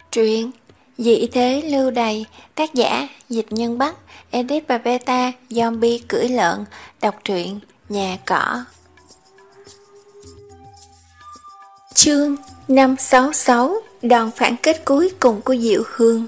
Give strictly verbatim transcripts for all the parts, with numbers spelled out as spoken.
Truyện Dị thế lưu đày, tác giả Dịch Nhân Bắc, edit và beta Zombie cưỡi lợn. Đọc truyện Nhà Cỏ. Chương năm sáu sáu. Đòn phản kích cuối cùng của Diệu Hương.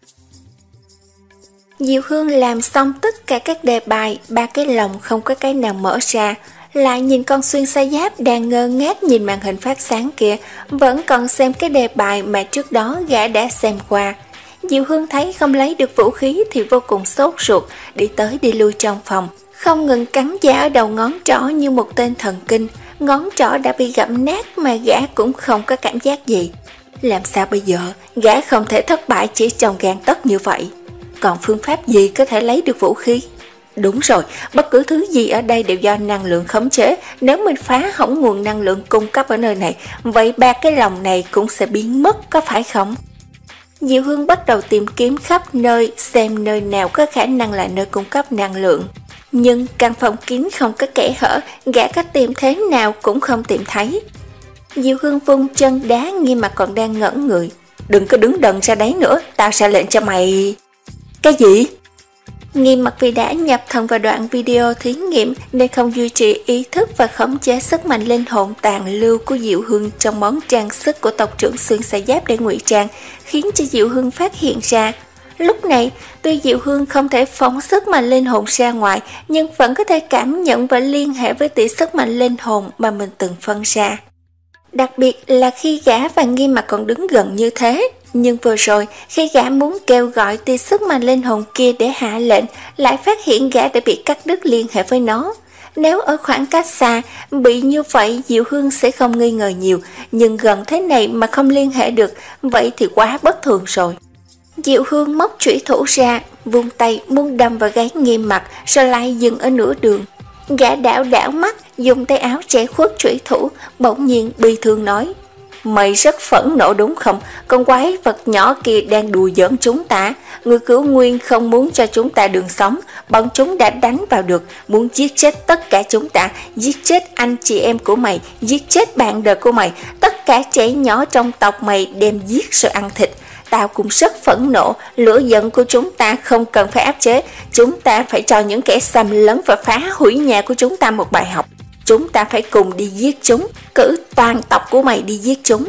Diệu Hương làm xong tất cả các đề bài, ba cái lồng không có cái nào mở ra, lại nhìn con xuyên xa giáp đang ngơ ngác nhìn màn hình phát sáng kia, vẫn còn xem cái đề bài mà trước đó gã đã xem qua. Diệu Hương thấy không lấy được vũ khí thì vô cùng sốt ruột, đi tới đi lui trong phòng, không ngừng cắn da ở đầu ngón trỏ như một tên thần kinh. Ngón trỏ đã bị gặm nát mà gã cũng không có cảm giác gì. Làm sao bây giờ? Gã không thể thất bại chỉ trong gang tấc như vậy. Còn phương pháp gì có thể lấy được vũ khí? Đúng rồi, bất cứ thứ gì ở đây đều do năng lượng khống chế. Nếu mình phá hỏng nguồn năng lượng cung cấp ở nơi này, vậy ba cái lồng này cũng sẽ biến mất, có phải không? Diệu Hương bắt đầu tìm kiếm khắp nơi, xem nơi nào có khả năng là nơi cung cấp năng lượng. Nhưng căn phòng kín không có kẽ hở, gã có tìm thế nào cũng không tìm thấy. Diệu Hương vung chân đá Nghiêm Mặt còn đang ngẩn người. Đừng có đứng đần ra đấy nữa, tao sẽ lệnh cho mày... Cái gì? Nghiêm Mặt vì đã nhập thần vào đoạn video thí nghiệm nên không duy trì ý thức và khống chế sức mạnh linh hồn tàn lưu của Diệu Hương trong món trang sức của tộc trưởng xuyên xa giáp để ngụy trang, khiến cho Diệu Hương phát hiện ra. Lúc này, tuy Diệu Hương không thể phóng sức mạnh linh hồn ra ngoài, nhưng vẫn có thể cảm nhận và liên hệ với tỷ sức mạnh linh hồn mà mình từng phân ra. Đặc biệt là khi gã và Nghiêm Mặt còn đứng gần như thế. Nhưng vừa rồi, khi gã muốn kêu gọi tia sức mạnh linh hồn kia để hạ lệnh, lại phát hiện gã đã bị cắt đứt liên hệ với nó. Nếu ở khoảng cách xa, bị như vậy Diệu Hương sẽ không nghi ngờ nhiều, nhưng gần thế này mà không liên hệ được, vậy thì quá bất thường rồi. Diệu Hương móc chủy thủ ra, vung tay muốn đâm vào gáy Nghiêm Mặt, rồi lại dừng ở nửa đường. Gã đảo đảo mắt, dùng tay áo che khuất chủy thủ, bỗng nhiên bi thương nói: Mày rất phẫn nộ đúng không? Con quái vật nhỏ kia đang đùa giỡn chúng ta. Người cứu nguyên không muốn cho chúng ta đường sống. Bọn chúng đã đánh vào được, muốn giết chết tất cả chúng ta, giết chết anh chị em của mày, giết chết bạn đời của mày, tất cả trẻ nhỏ trong tộc mày đem giết rồi ăn thịt. Tao cũng rất phẫn nộ, lửa giận của chúng ta không cần phải áp chế. Chúng ta phải cho những kẻ xâm lấn và phá hủy nhà của chúng ta một bài học. Chúng ta phải cùng đi giết chúng, cử toàn tộc của mày đi giết chúng.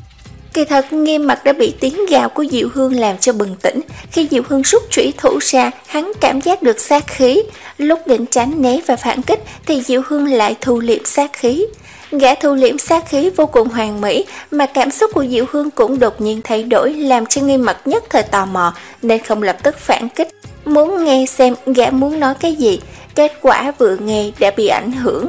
Kỳ thật Nghiêm Mặt đã bị tiếng gào của Diệu Hương làm cho bừng tỉnh. Khi Diệu Hương rút chủy thủ ra, hắn cảm giác được sát khí. Lúc định tránh né và phản kích thì Diệu Hương lại thu liệm sát khí. Gã thu liệm sát khí vô cùng hoàn mỹ, mà cảm xúc của Diệu Hương cũng đột nhiên thay đổi, làm cho Nghiêm Mặt nhất thời tò mò nên không lập tức phản kích, muốn nghe xem gã muốn nói cái gì. Kết quả vừa nghe đã bị ảnh hưởng.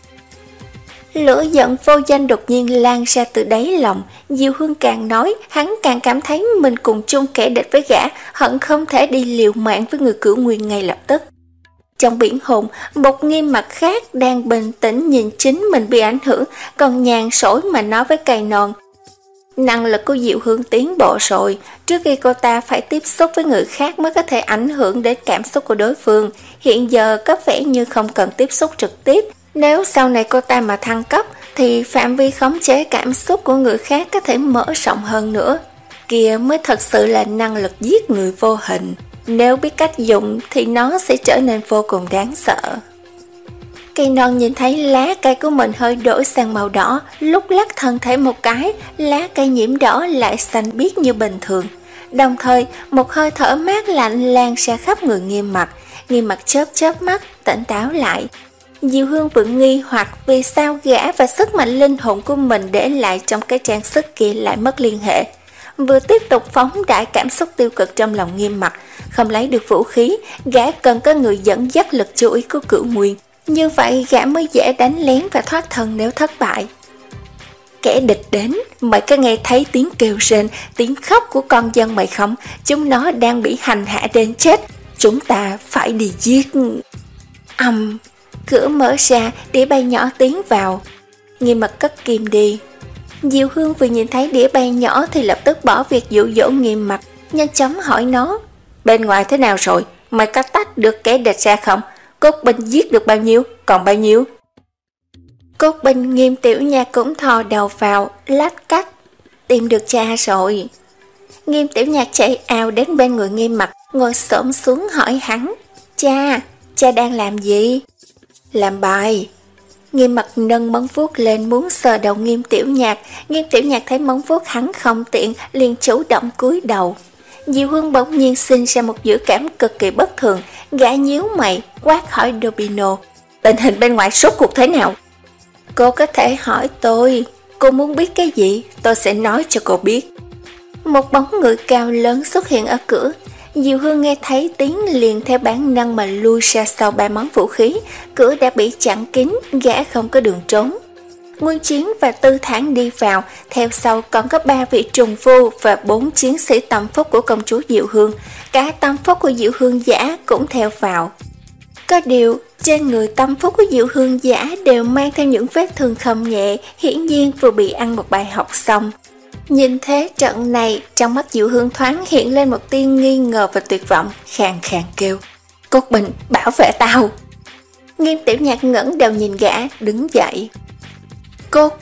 Lửa giận vô danh đột nhiên lan ra từ đáy lòng. Diệu Hương càng nói, hắn càng cảm thấy mình cùng chung kẻ địch với gã, hận không thể đi liều mạng với người cửu nguyên ngay lập tức. Trong biển hồn, một Nghiêm Mặt khác đang bình tĩnh nhìn chính mình bị ảnh hưởng, còn nhàn sổi mà nói với cây non: Năng lực của Diệu Hương tiến bộ rồi, trước khi cô ta phải tiếp xúc với người khác mới có thể ảnh hưởng đến cảm xúc của đối phương. Hiện giờ có vẻ như không cần tiếp xúc trực tiếp. Nếu sau này cô ta mà thăng cấp thì phạm vi khống chế cảm xúc của người khác có thể mở rộng hơn nữa. Kia mới thật sự là năng lực giết người vô hình. Nếu biết cách dùng thì nó sẽ trở nên vô cùng đáng sợ. Cây non nhìn thấy lá cây của mình hơi đổi sang màu đỏ, lúc lắc thân thể một cái, lá cây nhiễm đỏ lại xanh biếc như bình thường. Đồng thời, một hơi thở mát lạnh lan ra khắp người Nghiêm Mặt. Nghiêm Mặt chớp chớp mắt, tỉnh táo lại. Diệu Hương vẫn nghi hoặc vì sao gã và sức mạnh linh hồn của mình để lại trong cái trang sức kia lại mất liên hệ. Vừa tiếp tục phóng đại cảm xúc tiêu cực trong lòng Nghiêm Mặt, không lấy được vũ khí, gã cần có người dẫn dắt lực chú ý của cửu nguyên. Như vậy gã mới dễ đánh lén và thoát thân nếu thất bại. Kẻ địch đến, mày có nghe thấy tiếng kêu rên, tiếng khóc của con dân mày không? Chúng nó đang bị hành hạ đến chết. Chúng ta phải đi giết. Âm... Um, Cửa mở ra, đĩa bay nhỏ tiến vào. Nghiêm Mặt cất kim đi. Diệu Hương vừa nhìn thấy đĩa bay nhỏ thì lập tức bỏ việc dụ dỗ Nghiêm Mặt, nhanh chóng hỏi nó: Bên ngoài thế nào rồi? Mày có tách được kẻ địch ra không? Cốt binh giết được bao nhiêu? Còn bao nhiêu? Cốt binh Nghiêm Tiểu Nha cũng thò đầu vào, lách cách: Tìm được cha rồi. Nghiêm Tiểu Nhạc chạy ào đến bên người Nghiêm Mặc, ngồi xổm xuống hỏi hắn, cha, cha đang làm gì? Làm bài. Nghiêm Mặc nâng móng vuốt lên muốn sờ đầu Nghiêm Tiểu Nhạc. Nghiêm Tiểu Nhạc thấy móng vuốt hắn không tiện, liền chủ động cúi đầu. Diệu Hương bỗng nhiên sinh ra một dự cảm cực kỳ bất thường, gã nhíu mày quát hỏi Dobino, tình hình bên ngoài rốt cuộc thế nào? Cô có thể hỏi tôi, cô muốn biết cái gì, tôi sẽ nói cho cô biết. Một bóng người cao lớn xuất hiện ở cửa. Diệu Hương nghe thấy tiếng liền theo bản năng mà lui ra sau ba món vũ khí, cửa đã bị chặn kín, gã không có đường trốn. Nguyên Chiến và Tư Thản đi vào, theo sau còn có ba vị trùng phu và bốn chiến sĩ tâm phúc của công chúa Diệu Hương, cả tâm phúc của Diệu Hương giả cũng theo vào. Có điều, trên người tâm phúc của Diệu Hương giả đều mang theo những vết thương không nhẹ, hiển nhiên vừa bị ăn một bài học xong. Nhìn thế trận này, trong mắt Diệu Hương thoáng hiện lên một tia nghi ngờ và tuyệt vọng, khàn khàn kêu, Cốt Bình, bảo vệ tao. Nghiêm Tiểu Nhạc ngẩng đầu nhìn gã, đứng dậy. Cốt...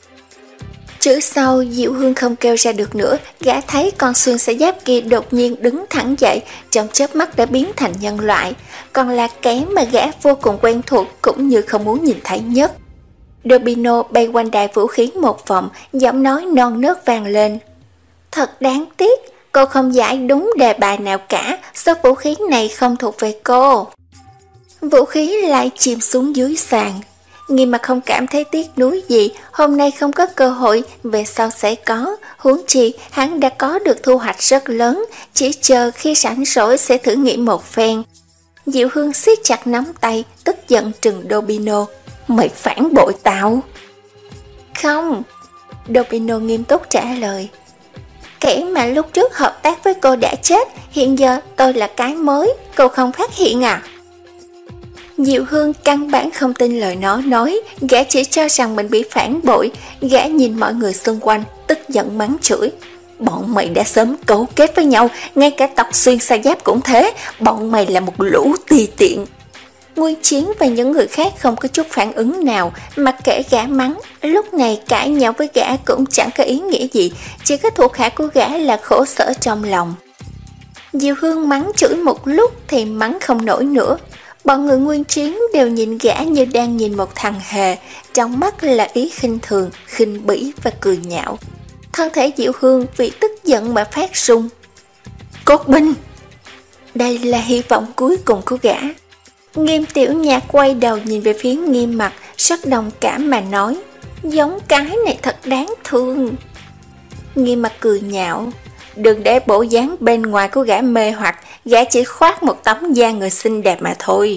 Chữ sau Diệu Hương không kêu ra được nữa, gã thấy con xuyên xe giáp kia đột nhiên đứng thẳng dậy, trong chớp mắt đã biến thành nhân loại, còn là kẻ mà gã vô cùng quen thuộc cũng như không muốn nhìn thấy nhất. Dobino bay quanh đài vũ khí một vòng, giọng nói non nớt vang lên. Thật đáng tiếc, cô không giải đúng đề bài nào cả, số vũ khí này không thuộc về cô. Vũ khí lại chìm xuống dưới sàn. Nghiêm Mặc không cảm thấy tiếc nuối gì, hôm nay không có cơ hội, về sau sẽ có, huống chi hắn đã có được thu hoạch rất lớn, chỉ chờ khi rảnh rỗi sẽ thử nghiệm một phen. Diệu Hương siết chặt nắm tay, tức giận trừng Dobino. Mày phản bội tao. Không, Dobino nghiêm túc trả lời. Kẻ mà lúc trước hợp tác với cô đã chết, hiện giờ tôi là cái mới, cô không phát hiện à? Diệu Hương căn bản không tin lời nó nói, gã chỉ cho rằng mình bị phản bội, gã nhìn mọi người xung quanh, tức giận mắng chửi. Bọn mày đã sớm cấu kết với nhau, ngay cả tộc xuyên sa giáp cũng thế, bọn mày là một lũ tùy tiện. Nguyên Chiến và những người khác không có chút phản ứng nào, mặc kệ gã mắng, lúc này cãi nhau với gã cũng chẳng có ý nghĩa gì, chỉ có thuộc hạ của gã là khổ sở trong lòng. Diệu Hương mắng chửi một lúc thì mắng không nổi nữa. Bọn người Nguyên Chiến đều nhìn gã như đang nhìn một thằng hề, trong mắt là ý khinh thường, khinh bỉ và cười nhạo. Thân thể Diệu Hương vì tức giận mà phát run. Cốt Binh! Đây là hy vọng cuối cùng của gã. Nghiêm Tiểu Nhạc quay đầu nhìn về phía Nghiêm Mặc, rất đồng cảm mà nói, giống cái này thật đáng thương. Nghiêm Mặc cười nhạo, đừng để bộ dáng bên ngoài của gã mê hoặc, gã chỉ khoác một tấm da người xinh đẹp mà thôi.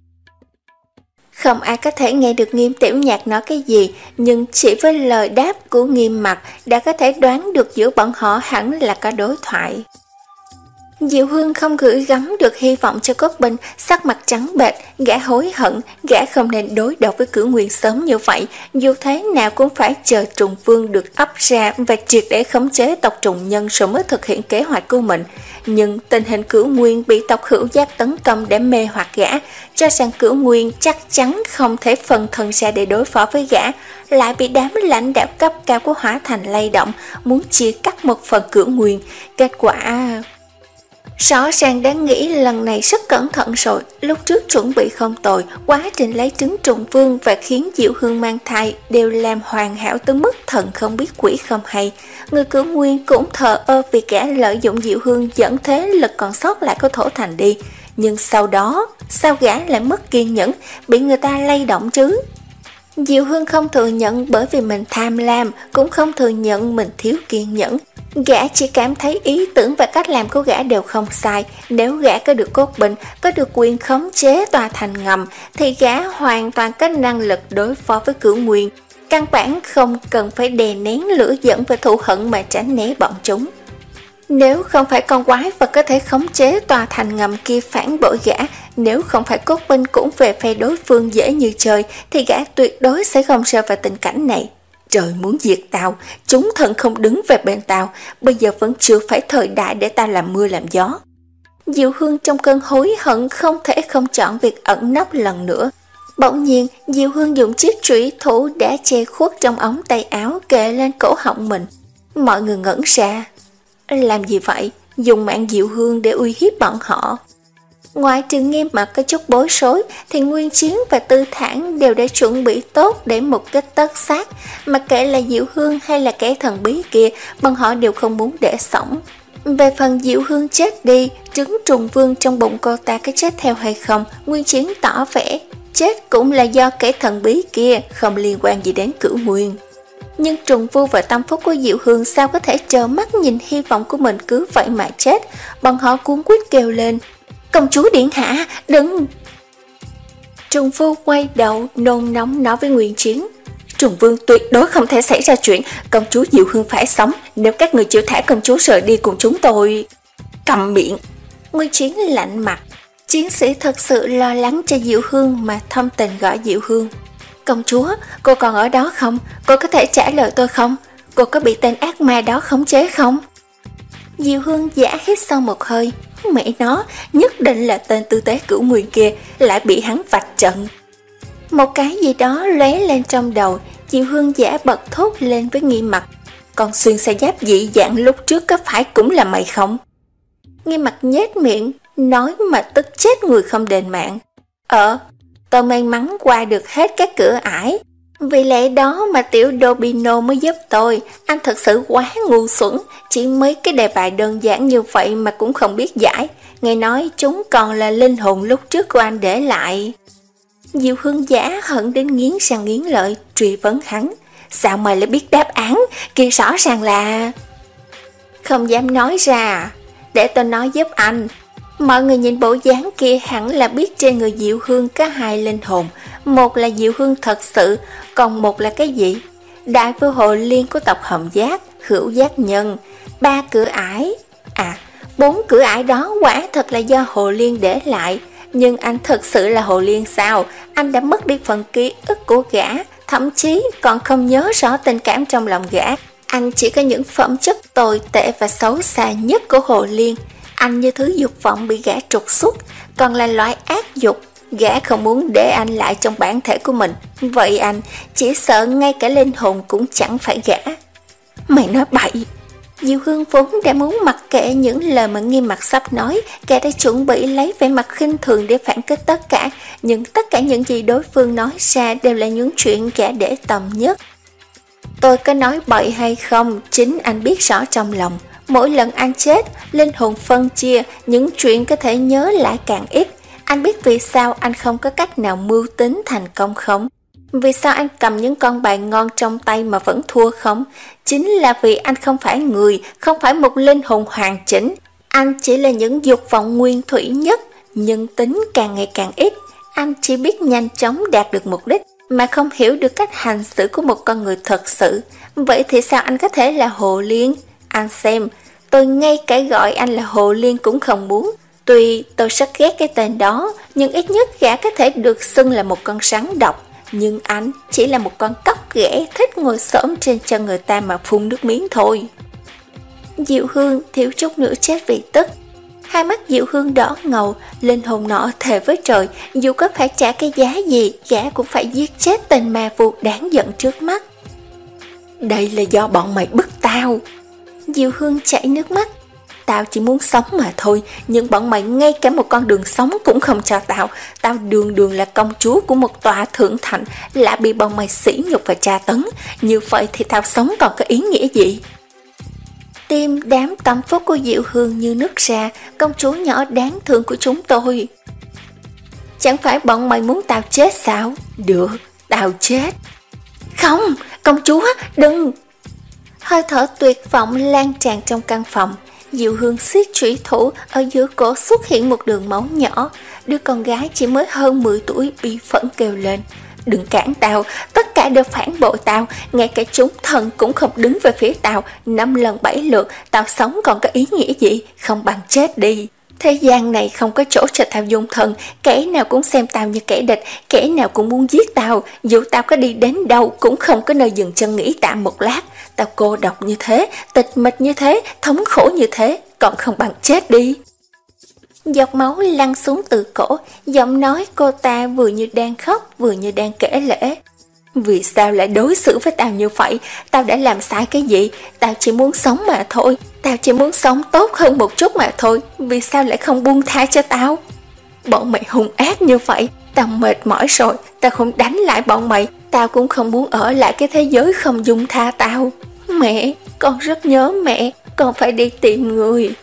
Không ai có thể nghe được Nghiêm Tiểu Nhạc nói cái gì, nhưng chỉ với lời đáp của Nghiêm Mặc đã có thể đoán được giữa bọn họ hẳn là có đối thoại. Diệu Hương không gửi gắm được hy vọng cho Cốt Binh, sắc mặt trắng bệch, gã hối hận, gã không nên đối đầu với Cửu Nguyên sớm như vậy, dù thế nào cũng phải chờ trùng vương được ấp ra và triệt để khống chế tộc trùng nhân rồi mới thực hiện kế hoạch của mình. Nhưng tình hình Cửu Nguyên bị tộc Hữu Giáp tấn công để mê hoặc gã, cho rằng Cửu Nguyên chắc chắn không thể phần thân ra để đối phó với gã, lại bị đám lãnh đạo cấp cao của Hỏa Thành lay động, muốn chia cắt một phần Cửu Nguyên. Kết quả... Rõ ràng đã nghĩ lần này rất cẩn thận rồi, lúc trước chuẩn bị không tồi, quá trình lấy trứng trùng vương và khiến Diệu Hương mang thai đều làm hoàn hảo tới mức thần không biết quỷ không hay. Người Cửu Nguyên cũng thờ ơ vì kẻ lợi dụng Diệu Hương dẫn thế lực còn sót lại của Thổ Thành đi. Nhưng sau đó, sao gã lại mất kiên nhẫn, bị người ta lay động chứ? Diệu Hương không thừa nhận bởi vì mình tham lam, cũng không thừa nhận mình thiếu kiên nhẫn. Gã chỉ cảm thấy ý tưởng và cách làm của gã đều không sai. Nếu gã có được Cốt Binh, có được quyền khống chế tòa thành ngầm, thì gã hoàn toàn có năng lực đối phó với Cửu Nguyên. Căn bản không cần phải đè nén lửa giận và thù hận mà tránh né bọn chúng. Nếu không phải con quái vật có thể khống chế tòa thành ngầm kia phản bội gã, nếu không phải Cốt Binh cũng về phe đối phương dễ như trời, thì gã tuyệt đối sẽ không rơi vào tình cảnh này. Trời muốn diệt tao, chúng thần không đứng về bên tao, bây giờ vẫn chưa phải thời đại để tao làm mưa làm gió. Diệu Hương trong cơn hối hận không thể không chọn việc ẩn nấp lần nữa. Bỗng nhiên, Diệu Hương dùng chiếc trụy thủ đã che khuất trong ống tay áo kề lên cổ họng mình. Mọi người ngẩn ra. Làm gì vậy? Dùng mạng Diệu Hương để uy hiếp bọn họ. Ngoại trừ Nghiêm Mặt có chút bối rối thì Nguyên Chiến và Tư Thản đều đã chuẩn bị tốt để mục kích tất sát. Mà kể là Diệu Hương hay là kẻ thần bí kia, bọn họ đều không muốn để sống. Về phần Diệu Hương chết đi, trứng trùng vương trong bụng cô ta có chết theo hay không, Nguyên Chiến tỏ vẻ chết cũng là do kẻ thần bí kia, không liên quan gì đến Cửu Nguyên. Nhưng trùng vu và tâm phúc của Diệu Hương sao có thể trơ mắt nhìn hy vọng của mình cứ vậy mà chết. Bọn họ cuống quýt kêu lên: công chúa điện hạ, đừng! Trùng vu quay đầu nôn nóng nói với Nguyên Chiến: Trùng Vương tuyệt đối không thể xảy ra chuyện, công chúa Diệu Hương phải sống, nếu các người chịu thả công chúa rời đi cùng chúng tôi. Cầm miệng! Nguyên Chiến lạnh mặt. Chiến sĩ thật sự lo lắng cho Diệu Hương mà thâm tình gọi Diệu Hương: công chúa, cô còn ở đó không? Cô có thể trả lời tôi không? Cô có bị tên ác ma đó khống chế không? Diệu Hương giả hít sâu một hơi. Mẹ nó, nhất định là tên tư tế Cửu Nguyên kia lại bị hắn vạch trận. Một cái gì đó lóe lên trong đầu, Diệu Hương giả bật thốt lên với Nghi Mặt: còn xuyên xe giáp dị dạng lúc trước có phải cũng là mày không? Nghi Mặt nhếch miệng, nói mà tức chết người không đền mạng: Ờ, tôi may mắn qua được hết các cửa ải. Vì lẽ đó mà tiểu Dobino mới giúp tôi. Anh thật sự quá ngu xuẩn, chỉ mấy cái đề bài đơn giản như vậy mà cũng không biết giải. Nghe nói chúng còn là linh hồn lúc trước của anh để lại. Diệu Hương giả hận đến nghiến răng nghiến lợi, truy vấn hắn: sao mày lại biết đáp án? Kia rõ ràng là... Không dám nói ra. Để tôi nói giúp anh. Mọi người nhìn bộ dáng kia hẳn là biết trên người Diệu Hương có hai linh hồn. Một là Diệu Hương thật sự, còn một là cái gì? Đại vương hồ liên của tộc Hồng Giác, Hữu Giác Nhân, ba cửa ải. À, bốn cửa ải đó quả thật là do hồ liên để lại. Nhưng anh thật sự là hồ liên sao? Anh đã mất đi phần ký ức của gã, thậm chí còn không nhớ rõ tình cảm trong lòng gã. Anh chỉ có những phẩm chất tồi tệ và xấu xa nhất của hồ liên. Anh như thứ dục vọng bị gã trục xuất, còn là loại ác dục. Gã không muốn để anh lại trong bản thể của mình. Vậy anh chỉ sợ ngay cả linh hồn cũng chẳng phải gã. Mày nói bậy! Diệu Hương vốn đã muốn mặc kệ những lời mà Nghiêm Mặt sắp nói, gã đã chuẩn bị lấy vẻ mặt khinh thường để phản kích tất cả. Nhưng tất cả những gì đối phương nói ra đều là những chuyện gã để tâm nhất. Tôi có nói bậy hay không, chính anh biết rõ trong lòng. Mỗi lần anh chết, linh hồn phân chia, những chuyện có thể nhớ lại càng ít. Anh biết vì sao anh không có cách nào mưu tính thành công không? Vì sao anh cầm những con bài ngon trong tay mà vẫn thua không? Chính là vì anh không phải người, không phải một linh hồn hoàn chỉnh. Anh chỉ là những dục vọng nguyên thủy nhất, nhưng tính càng ngày càng ít. Anh chỉ biết nhanh chóng đạt được mục đích, mà không hiểu được cách hành xử của một con người thật sự. Vậy thì sao anh có thể là hồ liên? Anh xem, tôi ngay cả gọi anh là hồ liên cũng không muốn. Tuy tôi rất ghét cái tên đó, nhưng ít nhất gã có thể được xưng là một con rắn độc. Nhưng anh chỉ là một con cóc ghẻ thích ngồi xổm trên chân người ta mà phun nước miếng thôi. Diệu Hương thiếu chút nữa chết vì tức. Hai mắt Diệu Hương đỏ ngầu, linh hồn nọ thề với trời, dù có phải trả cái giá gì, gã cũng phải giết chết tên ma vu đáng giận trước mắt. Đây là do bọn mày bức tao. Diệu Hương chảy nước mắt. Tao chỉ muốn sống mà thôi, nhưng bọn mày ngay cả một con đường sống cũng không cho tao. Tao đường đường là công chúa của một tòa thượng thành, lại bị bọn mày sỉ nhục và tra tấn. Như vậy thì tao sống còn có ý nghĩa gì? Tim đám tâm phúc của Diệu Hương như nứt ra. Công chúa nhỏ đáng thương của chúng tôi. Chẳng phải bọn mày muốn tao chết sao? Được, tao chết. Không, công chúa, đừng! Hơi thở tuyệt vọng lan tràn trong căn phòng. Diệu Hương siết chủy thủ, ở giữa cổ xuất hiện một đường máu nhỏ. Đứa con gái chỉ mới hơn mười tuổi bi phẫn kêu lên: đừng cản tao, tất cả đều phản bội tao, ngay cả chúng thần cũng không đứng về phía tao. Năm lần bảy lượt, tao sống còn có ý nghĩa gì, không bằng chết đi. Thế gian này không có chỗ cho tao dung thân, kẻ nào cũng xem tao như kẻ địch, kẻ nào cũng muốn giết tao. Dù tao có đi đến đâu cũng không có nơi dừng chân nghỉ tạm một lát. Tao cô độc như thế, tịch mịch như thế, thống khổ như thế, còn không bằng chết đi. Giọt máu lăn xuống từ cổ, giọng nói cô ta vừa như đang khóc vừa như đang kể lể. Vì sao lại đối xử với tao như vậy? Tao đã làm sai cái gì? Tao chỉ muốn sống mà thôi. Tao chỉ muốn sống tốt hơn một chút mà thôi. Vì sao lại không buông tha cho tao? Bọn mày hung ác như vậy, tao mệt mỏi rồi. Tao không đánh lại bọn mày. Tao cũng không muốn ở lại cái thế giới không dung tha tao. Mẹ, con rất nhớ mẹ. Con phải đi tìm người.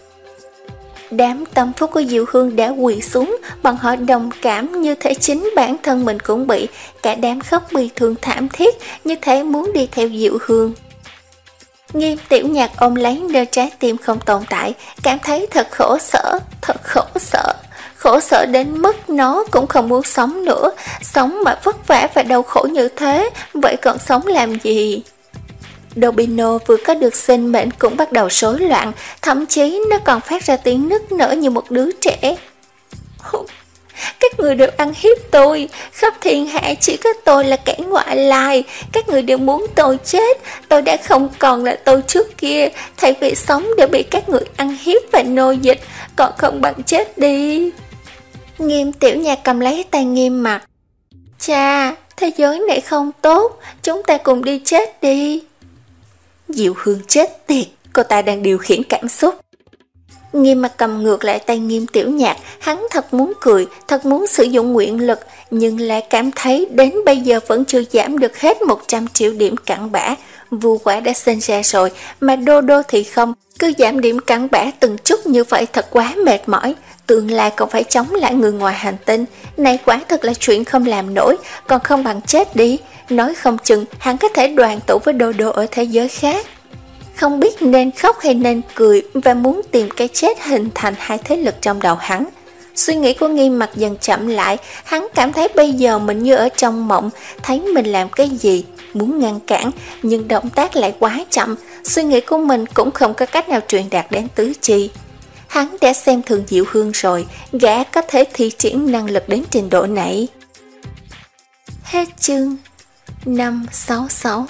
Đám tâm phúc của Diệu Hương đã quỳ xuống, bọn họ đồng cảm như thể chính bản thân mình cũng bị. Cả đám khóc bi thương thảm thiết, như thể muốn đi theo Diệu Hương. Nghiêm Tiểu Nhạc ôm lấy nơi trái tim không tồn tại, cảm thấy thật khổ sở, thật khổ sở. Khổ sở đến mức nó cũng không muốn sống nữa. Sống mà vất vả và đau khổ như thế, vậy còn sống làm gì? Dobino vừa có được sinh mệnh cũng bắt đầu rối loạn, thậm chí nó còn phát ra tiếng nức nở như một đứa trẻ. Các người đều ăn hiếp tôi, khắp thiên hạ chỉ có tôi là kẻ ngoại lai. Các người đều muốn tôi chết, tôi đã không còn là tôi trước kia. Thay vì sống để bị các người ăn hiếp và nô dịch, còn không bằng chết đi. Nghiêm Tiểu Nhạc cầm lấy tay Nghiêm Mặc. Cha, thế giới này không tốt, chúng ta cùng đi chết đi. Diệu Hương chết tiệt, cô ta đang điều khiển cảm xúc. Nghiêm Mặc cầm ngược lại tay Nghiêm Tiểu Nhạc, hắn thật muốn cười, thật muốn sử dụng nguyện lực, nhưng lại cảm thấy đến bây giờ vẫn chưa giảm được hết một trăm triệu điểm cặn bã. Vu quả đã sinh ra rồi, mà Đô Đô thì không, cứ giảm điểm cặn bã từng chút như vậy thật quá mệt mỏi. Tương lai còn phải chống lại người ngoài hành tinh, này quả thật là chuyện không làm nổi, còn không bằng chết đi. Nói không chừng hắn có thể đoàn tụ với Đô Đô ở thế giới khác. Không biết nên khóc hay nên cười, và muốn tìm cái chết hình thành hai thế lực trong đầu hắn. Suy nghĩ của Nghiêm Mặc dần chậm lại, hắn cảm thấy bây giờ mình như ở trong mộng, thấy mình làm cái gì, muốn ngăn cản, nhưng động tác lại quá chậm, suy nghĩ của mình cũng không có cách nào truyền đạt đến tứ chi. Hắn đã xem thường Diệu Hương rồi, gã có thể thi triển năng lực đến trình độ này. Hết chương năm sáu sáu.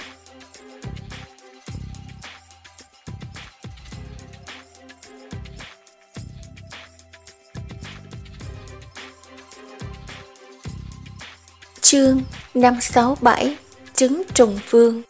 Chương năm sáu bảy. Trứng trùng vương.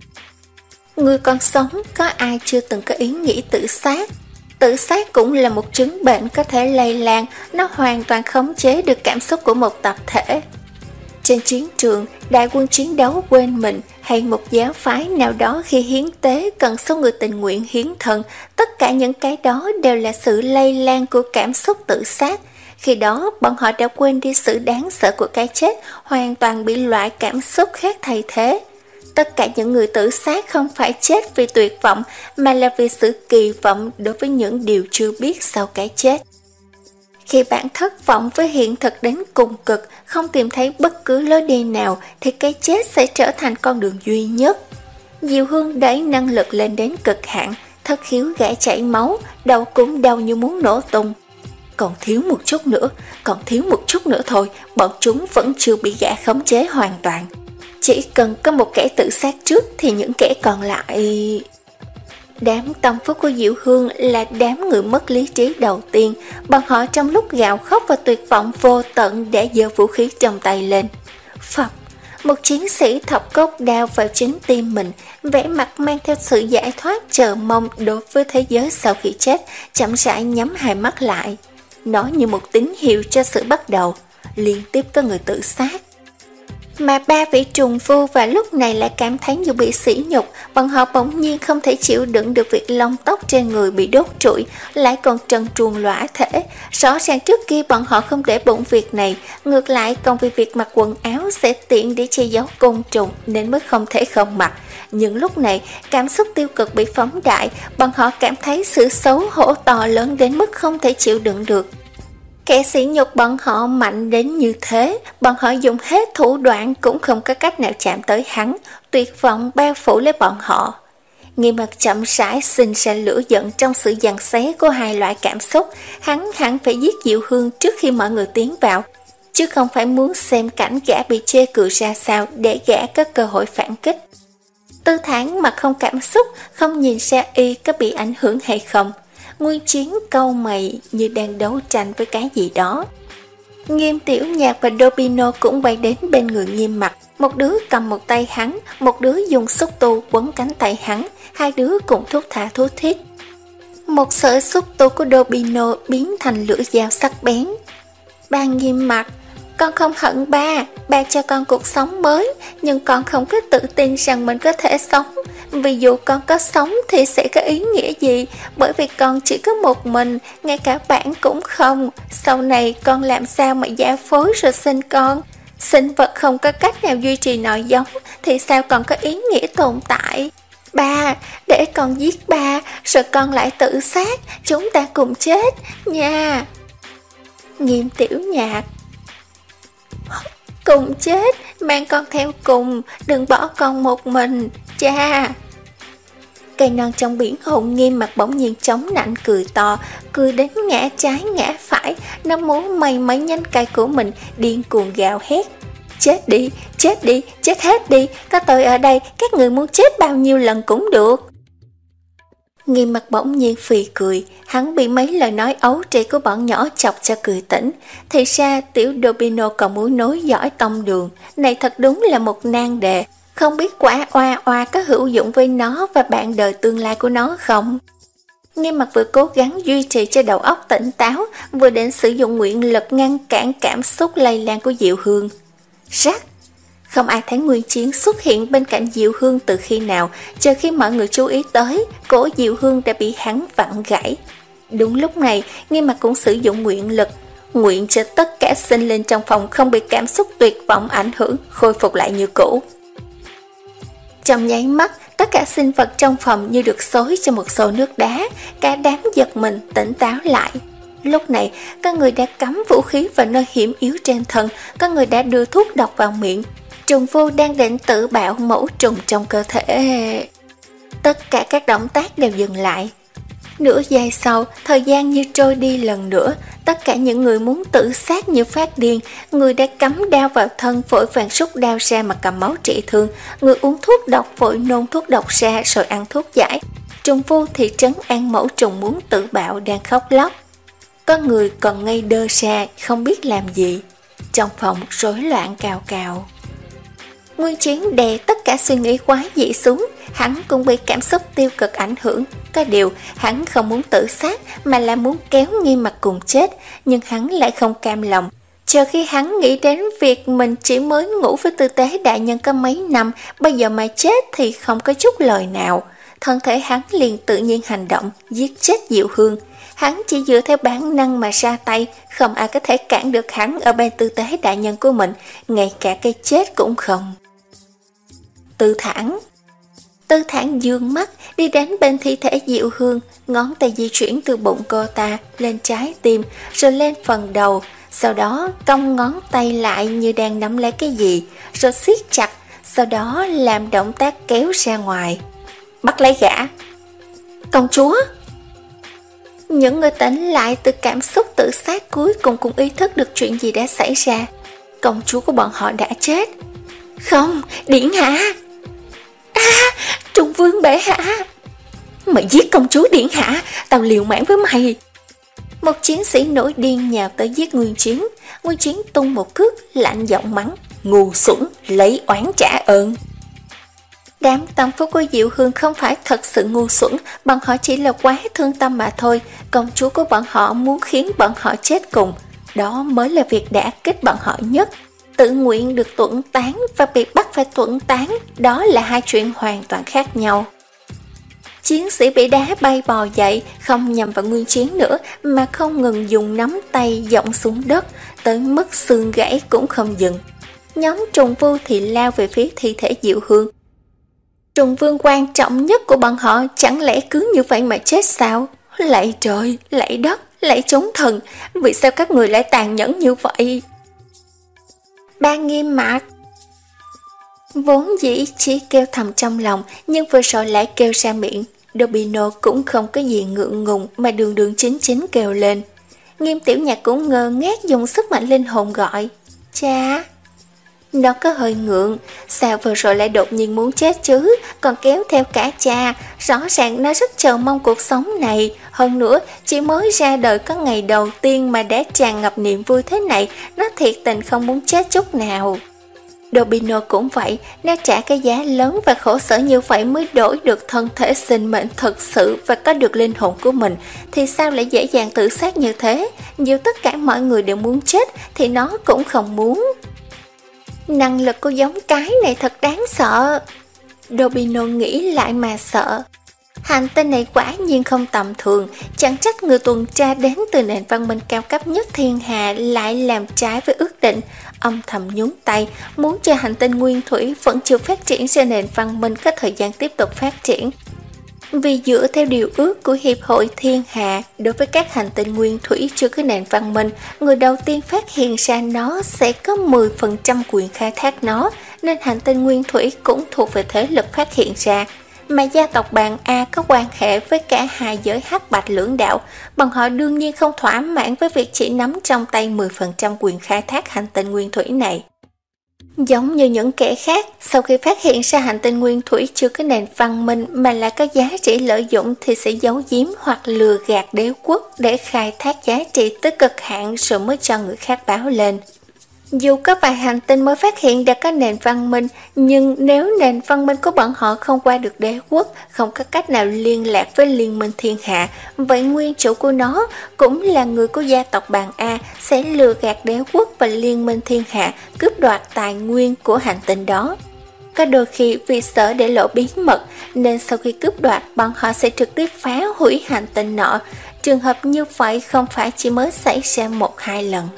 Người còn sống, có ai chưa từng có ý nghĩ tự sát? Tự sát cũng là một chứng bệnh có thể lây lan, nó hoàn toàn khống chế được cảm xúc của một tập thể. Trên chiến trường, đại quân chiến đấu quên mình, hay một giáo phái nào đó khi hiến tế cần số người tình nguyện hiến thân, tất cả những cái đó đều là sự lây lan của cảm xúc tự sát. Khi đó, bọn họ đã quên đi sự đáng sợ của cái chết, hoàn toàn bị loại cảm xúc khác thay thế. Tất cả những người tự sát không phải chết vì tuyệt vọng, mà là vì sự kỳ vọng đối với những điều chưa biết sau cái chết. Khi bạn thất vọng với hiện thực đến cùng cực, không tìm thấy bất cứ lối đi nào, thì cái chết sẽ trở thành con đường duy nhất. Diệu Hương đẩy năng lực lên đến cực hạn, thất khiếu gã chảy máu, đầu cũng đau như muốn nổ tung. Còn thiếu một chút nữa, còn thiếu một chút nữa thôi, bọn chúng vẫn chưa bị gã khống chế hoàn toàn. Chỉ cần có một kẻ tự sát trước thì những kẻ còn lại... Đám tâm phúc của Diệu Hương là đám người mất lý trí đầu tiên. Bọn họ trong lúc gào khóc và tuyệt vọng vô tận đã giơ vũ khí trong tay lên. Phập, một chiến sĩ thọc cốt đao vào chính tim mình, vẻ mặt mang theo sự giải thoát chờ mong đối với thế giới sau khi chết, chậm rãi nhắm hai mắt lại. Nó như một tín hiệu cho sự bắt đầu. Liên tiếp có người tự sát. Mà ba vị trùng vu và lúc này lại cảm thấy như bị sỉ nhục, bọn họ bỗng nhiên không thể chịu đựng được việc lông tóc trên người bị đốt trụi, lại còn trần truồng lõa thể. Rõ ràng trước kia bọn họ không để bụng việc này, ngược lại còn vì việc mặc quần áo sẽ tiện để che giấu côn trùng nên mới không thể không mặc. Nhưng lúc này, cảm xúc tiêu cực bị phóng đại, bọn họ cảm thấy sự xấu hổ to lớn đến mức không thể chịu đựng được. Kẻ sỉ nhục bọn họ mạnh đến như thế, bọn họ dùng hết thủ đoạn cũng không có cách nào chạm tới hắn, tuyệt vọng bao phủ lấy bọn họ. Nghiêm Mặc chậm rãi sinh ra lửa giận trong sự giằng xé của hai loại cảm xúc, hắn hẳn phải giết Diệu Hương trước khi mọi người tiến vào, chứ không phải muốn xem cảnh gã bị chê cười ra sao để gã có cơ hội phản kích. Tư Thản mặt không cảm xúc, không nhìn ra y có bị ảnh hưởng hay không. Nguyên Chiến cau mày như đang đấu tranh với cái gì đó. Nghiêm Tiểu Nhạc và Dobino cũng bay đến bên người Nghiêm Mặc, Một đứa cầm một tay hắn, một đứa dùng xúc tu quấn cánh tay hắn, hai đứa cùng thúc thả thút thít. Một sợi xúc tu của Dobino biến thành lưỡi dao sắc bén. Ba nghiêm mặt, con không hận ba, ba cho con cuộc sống mới, nhưng con không có tự tin rằng mình có thể sống. Vì dù con có sống thì sẽ có ý nghĩa gì, bởi vì con chỉ có một mình, ngay cả bạn cũng không. Sau này con làm sao mà gia phối rồi sinh con? Sinh vật không có cách nào duy trì nòi giống thì sao còn có ý nghĩa tồn tại? Ba, để con giết ba, rồi con lại tự sát, chúng ta cùng chết, nha. Nghiêm Tiểu Nhạc, cùng chết, mang con theo cùng, đừng bỏ con một mình, cha. Cây non trong biển hồn Nghiêm mặt bỗng nhiên chống nạnh cười to, cười đến ngã trái ngã phải, nó muốn mây mấy nhánh cây của mình, điên cuồng gào hét. Chết đi, chết đi, chết hết đi, có tôi ở đây, các người muốn chết bao nhiêu lần cũng được. Nghiêm mặt bỗng nhiên phì cười, hắn bị mấy lời nói ấu trĩ của bọn nhỏ chọc cho cười tỉnh. Thì ra tiểu Dobino còn muốn nối dõi tông đường, này thật đúng là một nan đề, không biết quả oa oa có hữu dụng với nó và bạn đời tương lai của nó không. Nghiêm mặt vừa cố gắng duy trì cho đầu óc tỉnh táo, vừa định sử dụng nguyện lực ngăn cản cảm xúc lây lan của Diệu Hương. Rắc! Không ai thấy Nguyên Chiến xuất hiện bên cạnh Diệu Hương từ khi nào, chờ khi mọi người chú ý tới, cổ Diệu Hương đã bị hắn vặn gãy. Đúng lúc này, Nghiêm mặt cũng sử dụng nguyện lực, nguyện cho tất cả sinh linh trong phòng không bị cảm xúc tuyệt vọng ảnh hưởng, khôi phục lại như cũ. Trong nháy mắt, tất cả sinh vật trong phòng như được xối cho một xô nước đá, cả đám giật mình tỉnh táo lại. Lúc này, có người đã cắm vũ khí vào nơi hiểm yếu trên thân, có người đã đưa thuốc độc vào miệng. Trùng Phu đang định tự bạo mẫu trùng trong cơ thể. Tất cả các động tác đều dừng lại. Nửa giây sau, thời gian như trôi đi lần nữa, tất cả những người muốn tự sát như phát điên, người đã cắm đao vào thân vội vàng rút đao ra mà cầm máu trị thương, người uống thuốc độc vội nôn thuốc độc ra rồi ăn thuốc giải. Trùng Phu thì trấn an mẫu trùng muốn tự bạo đang khóc lóc. Có người còn ngây đơ ra không biết làm gì. Trong phòng rối loạn cào cào. Nguyên Chiến đè tất cả suy nghĩ quái dị xuống, hắn cũng bị cảm xúc tiêu cực ảnh hưởng. Có điều, hắn không muốn tự sát mà là muốn kéo Nghiêm mặt cùng chết, nhưng hắn lại không cam lòng. Chờ khi hắn nghĩ đến việc mình chỉ mới ngủ với tư tế đại nhân có mấy năm, bây giờ mà chết thì không có chút lời nào. Thân thể hắn liền tự nhiên hành động, giết chết Diệu Hương. Hắn chỉ dựa theo bản năng mà ra tay, không ai có thể cản được hắn ở bên tư tế đại nhân của mình, ngay cả cái chết cũng không. Tư Thản Tư Thản dương mắt đi đến bên thi thể Diệu Hương, ngón tay di chuyển từ bụng cô ta lên trái tim, rồi lên phần đầu, sau đó cong ngón tay lại như đang nắm lấy cái gì, rồi siết chặt, sau đó làm động tác kéo ra ngoài. Bắt lấy gã. Công chúa! Những người tỉnh lại từ cảm xúc tự sát cuối cùng cũng ý thức được chuyện gì đã xảy ra. Công chúa của bọn họ đã chết. Không, Điển Hạ! À, Trung Vương bệ hạ! Mày giết công chúa Điển Hạ, tao liều mạng với mày! Một chiến sĩ nổi điên nhào tới giết Nguyên Chiến. Nguyên Chiến tung một cước, lạnh giọng mắng: ngu xuẩn, lấy oán trả ơn. Đám tâm phúc của Diệu Hương không phải thật sự ngu xuẩn, bọn họ chỉ là quá thương tâm mà thôi. Công chúa của bọn họ muốn khiến bọn họ chết cùng, đó mới là việc đả kích bọn họ nhất. Tự nguyện được tuẫn tán và bị bắt phải tuẫn tán, đó là hai chuyện hoàn toàn khác nhau. Chiến sĩ bị đá bay bò dậy, không nhằm vào Nguyên Chiến nữa mà không ngừng dùng nắm tay dọng xuống đất, tới mức xương gãy cũng không dừng. Nhóm Trùng Vu thì lao về phía thi thể Diệu Hương. Trùng Vương quan trọng nhất của bọn họ chẳng lẽ cứ như vậy mà chết sao? Lạy trời, lạy đất, lạy chúng thần, vì sao các người lại tàn nhẫn như vậy? Ba Nghiêm mặt vốn dĩ chỉ kêu thầm trong lòng, nhưng vừa rồi lại kêu ra miệng. Dobino cũng không có gì ngượng ngùng mà đường đường chính chính kêu lên. Nghiêm Tiểu Nhạc cũng ngơ ngác dùng sức mạnh linh hồn gọi cha. Nó có hơi ngượng, sao vừa rồi lại đột nhiên muốn chết chứ, còn kéo theo cả cha, rõ ràng nó rất chờ mong cuộc sống này, hơn nữa chỉ mới ra đời có ngày đầu tiên mà đã tràn ngập niềm vui thế này, nó thiệt tình không muốn chết chút nào. Dobino cũng vậy, nó trả cái giá lớn và khổ sở như vậy mới đổi được thân thể sinh mệnh thực sự và có được linh hồn của mình, thì sao lại dễ dàng tự sát như thế? Dù tất cả mọi người đều muốn chết thì nó cũng không muốn. Năng lực của giống cái này thật đáng sợ. Dobino nghĩ lại mà sợ. Hành tinh này quả nhiên không tầm thường, chẳng trách người tuần tra đến từ nền văn minh cao cấp nhất thiên hà lại làm trái với ước định, âm thầm nhún tay, muốn cho hành tinh nguyên thủy vẫn chưa phát triển ra nền văn minh có thời gian tiếp tục phát triển. Vì dựa theo điều ước của Hiệp hội Thiên Hà, đối với các hành tinh nguyên thủy chưa có nền văn minh, người đầu tiên phát hiện ra nó sẽ có mười phần trăm quyền khai thác nó, nên hành tinh nguyên thủy cũng thuộc về thế lực phát hiện ra. Mà gia tộc bàn A có quan hệ với cả hai giới hắc bạch lưỡng đạo, bọn họ đương nhiên không thỏa mãn với việc chỉ nắm trong tay mười phần trăm quyền khai thác hành tinh nguyên thủy này. Giống như những kẻ khác, sau khi phát hiện ra hành tinh nguyên thủy chưa có nền văn minh mà là có giá trị lợi dụng thì sẽ giấu giếm hoặc lừa gạt đế quốc để khai thác giá trị tới cực hạn rồi mới cho người khác báo lên. Dù có vài hành tinh mới phát hiện đã có nền văn minh, nhưng nếu nền văn minh của bọn họ không qua được đế quốc, không có cách nào liên lạc với liên minh thiên hạ, vậy nguyên chủ của nó cũng là người của gia tộc bàn A sẽ lừa gạt đế quốc và liên minh thiên hạ, cướp đoạt tài nguyên của hành tinh đó. Có đôi khi vì sợ để lộ bí mật nên sau khi cướp đoạt bọn họ sẽ trực tiếp phá hủy hành tinh nọ. Trường hợp như vậy không phải chỉ mới xảy ra một hai lần.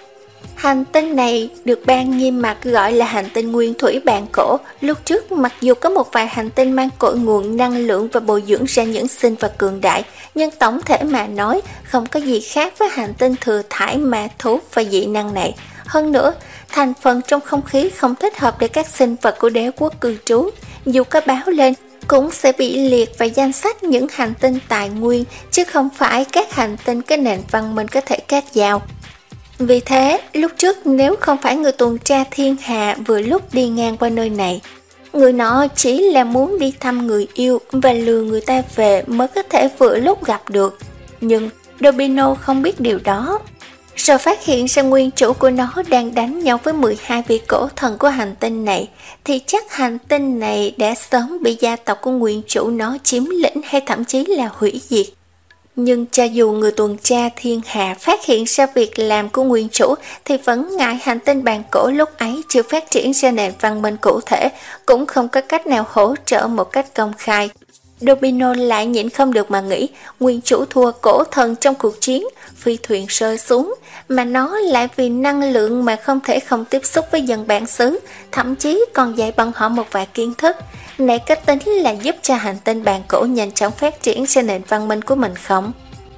Hành tinh này được ban nghiêm mặt gọi là hành tinh nguyên thủy bàn cổ. Lúc trước mặc dù có một vài hành tinh mang cội nguồn năng lượng và bồi dưỡng ra những sinh vật cường đại, nhưng tổng thể mà nói không có gì khác với hành tinh thừa thải ma thú và dị năng này. Hơn nữa, thành phần trong không khí không thích hợp để các sinh vật của đế quốc cư trú. Dù có báo lên, cũng sẽ bị liệt vào danh sách những hành tinh tài nguyên, chứ không phải các hành tinh cái nền văn minh có thể kết giao. Vì thế, lúc trước nếu không phải người tuần tra thiên hà vừa lúc đi ngang qua nơi này, người nọ chỉ là muốn đi thăm người yêu và lừa người ta về mới có thể vừa lúc gặp được. Nhưng Dobino không biết điều đó. Rồi phát hiện ra nguyên chủ của nó đang đánh nhau với mười hai vị cổ thần của hành tinh này, thì chắc hành tinh này đã sớm bị gia tộc của nguyên chủ nó chiếm lĩnh hay thậm chí là hủy diệt. Nhưng cho dù người tuần tra thiên hà phát hiện ra việc làm của nguyên chủ thì vẫn ngại hành tinh bàn cổ lúc ấy chưa phát triển ra nền văn minh cụ thể, cũng không có cách nào hỗ trợ một cách công khai. Dobino lại nhịn không được mà nghĩ, nguyên chủ thua cổ thần trong cuộc chiến, phi thuyền rơi xuống, mà nó lại vì năng lượng mà không thể không tiếp xúc với dân bản xứ, thậm chí còn dạy bọn họ một vài kiến thức. Này có tính là giúp cho hành tinh bàn cổ nhanh chóng phát triển ra nền văn minh của mình không?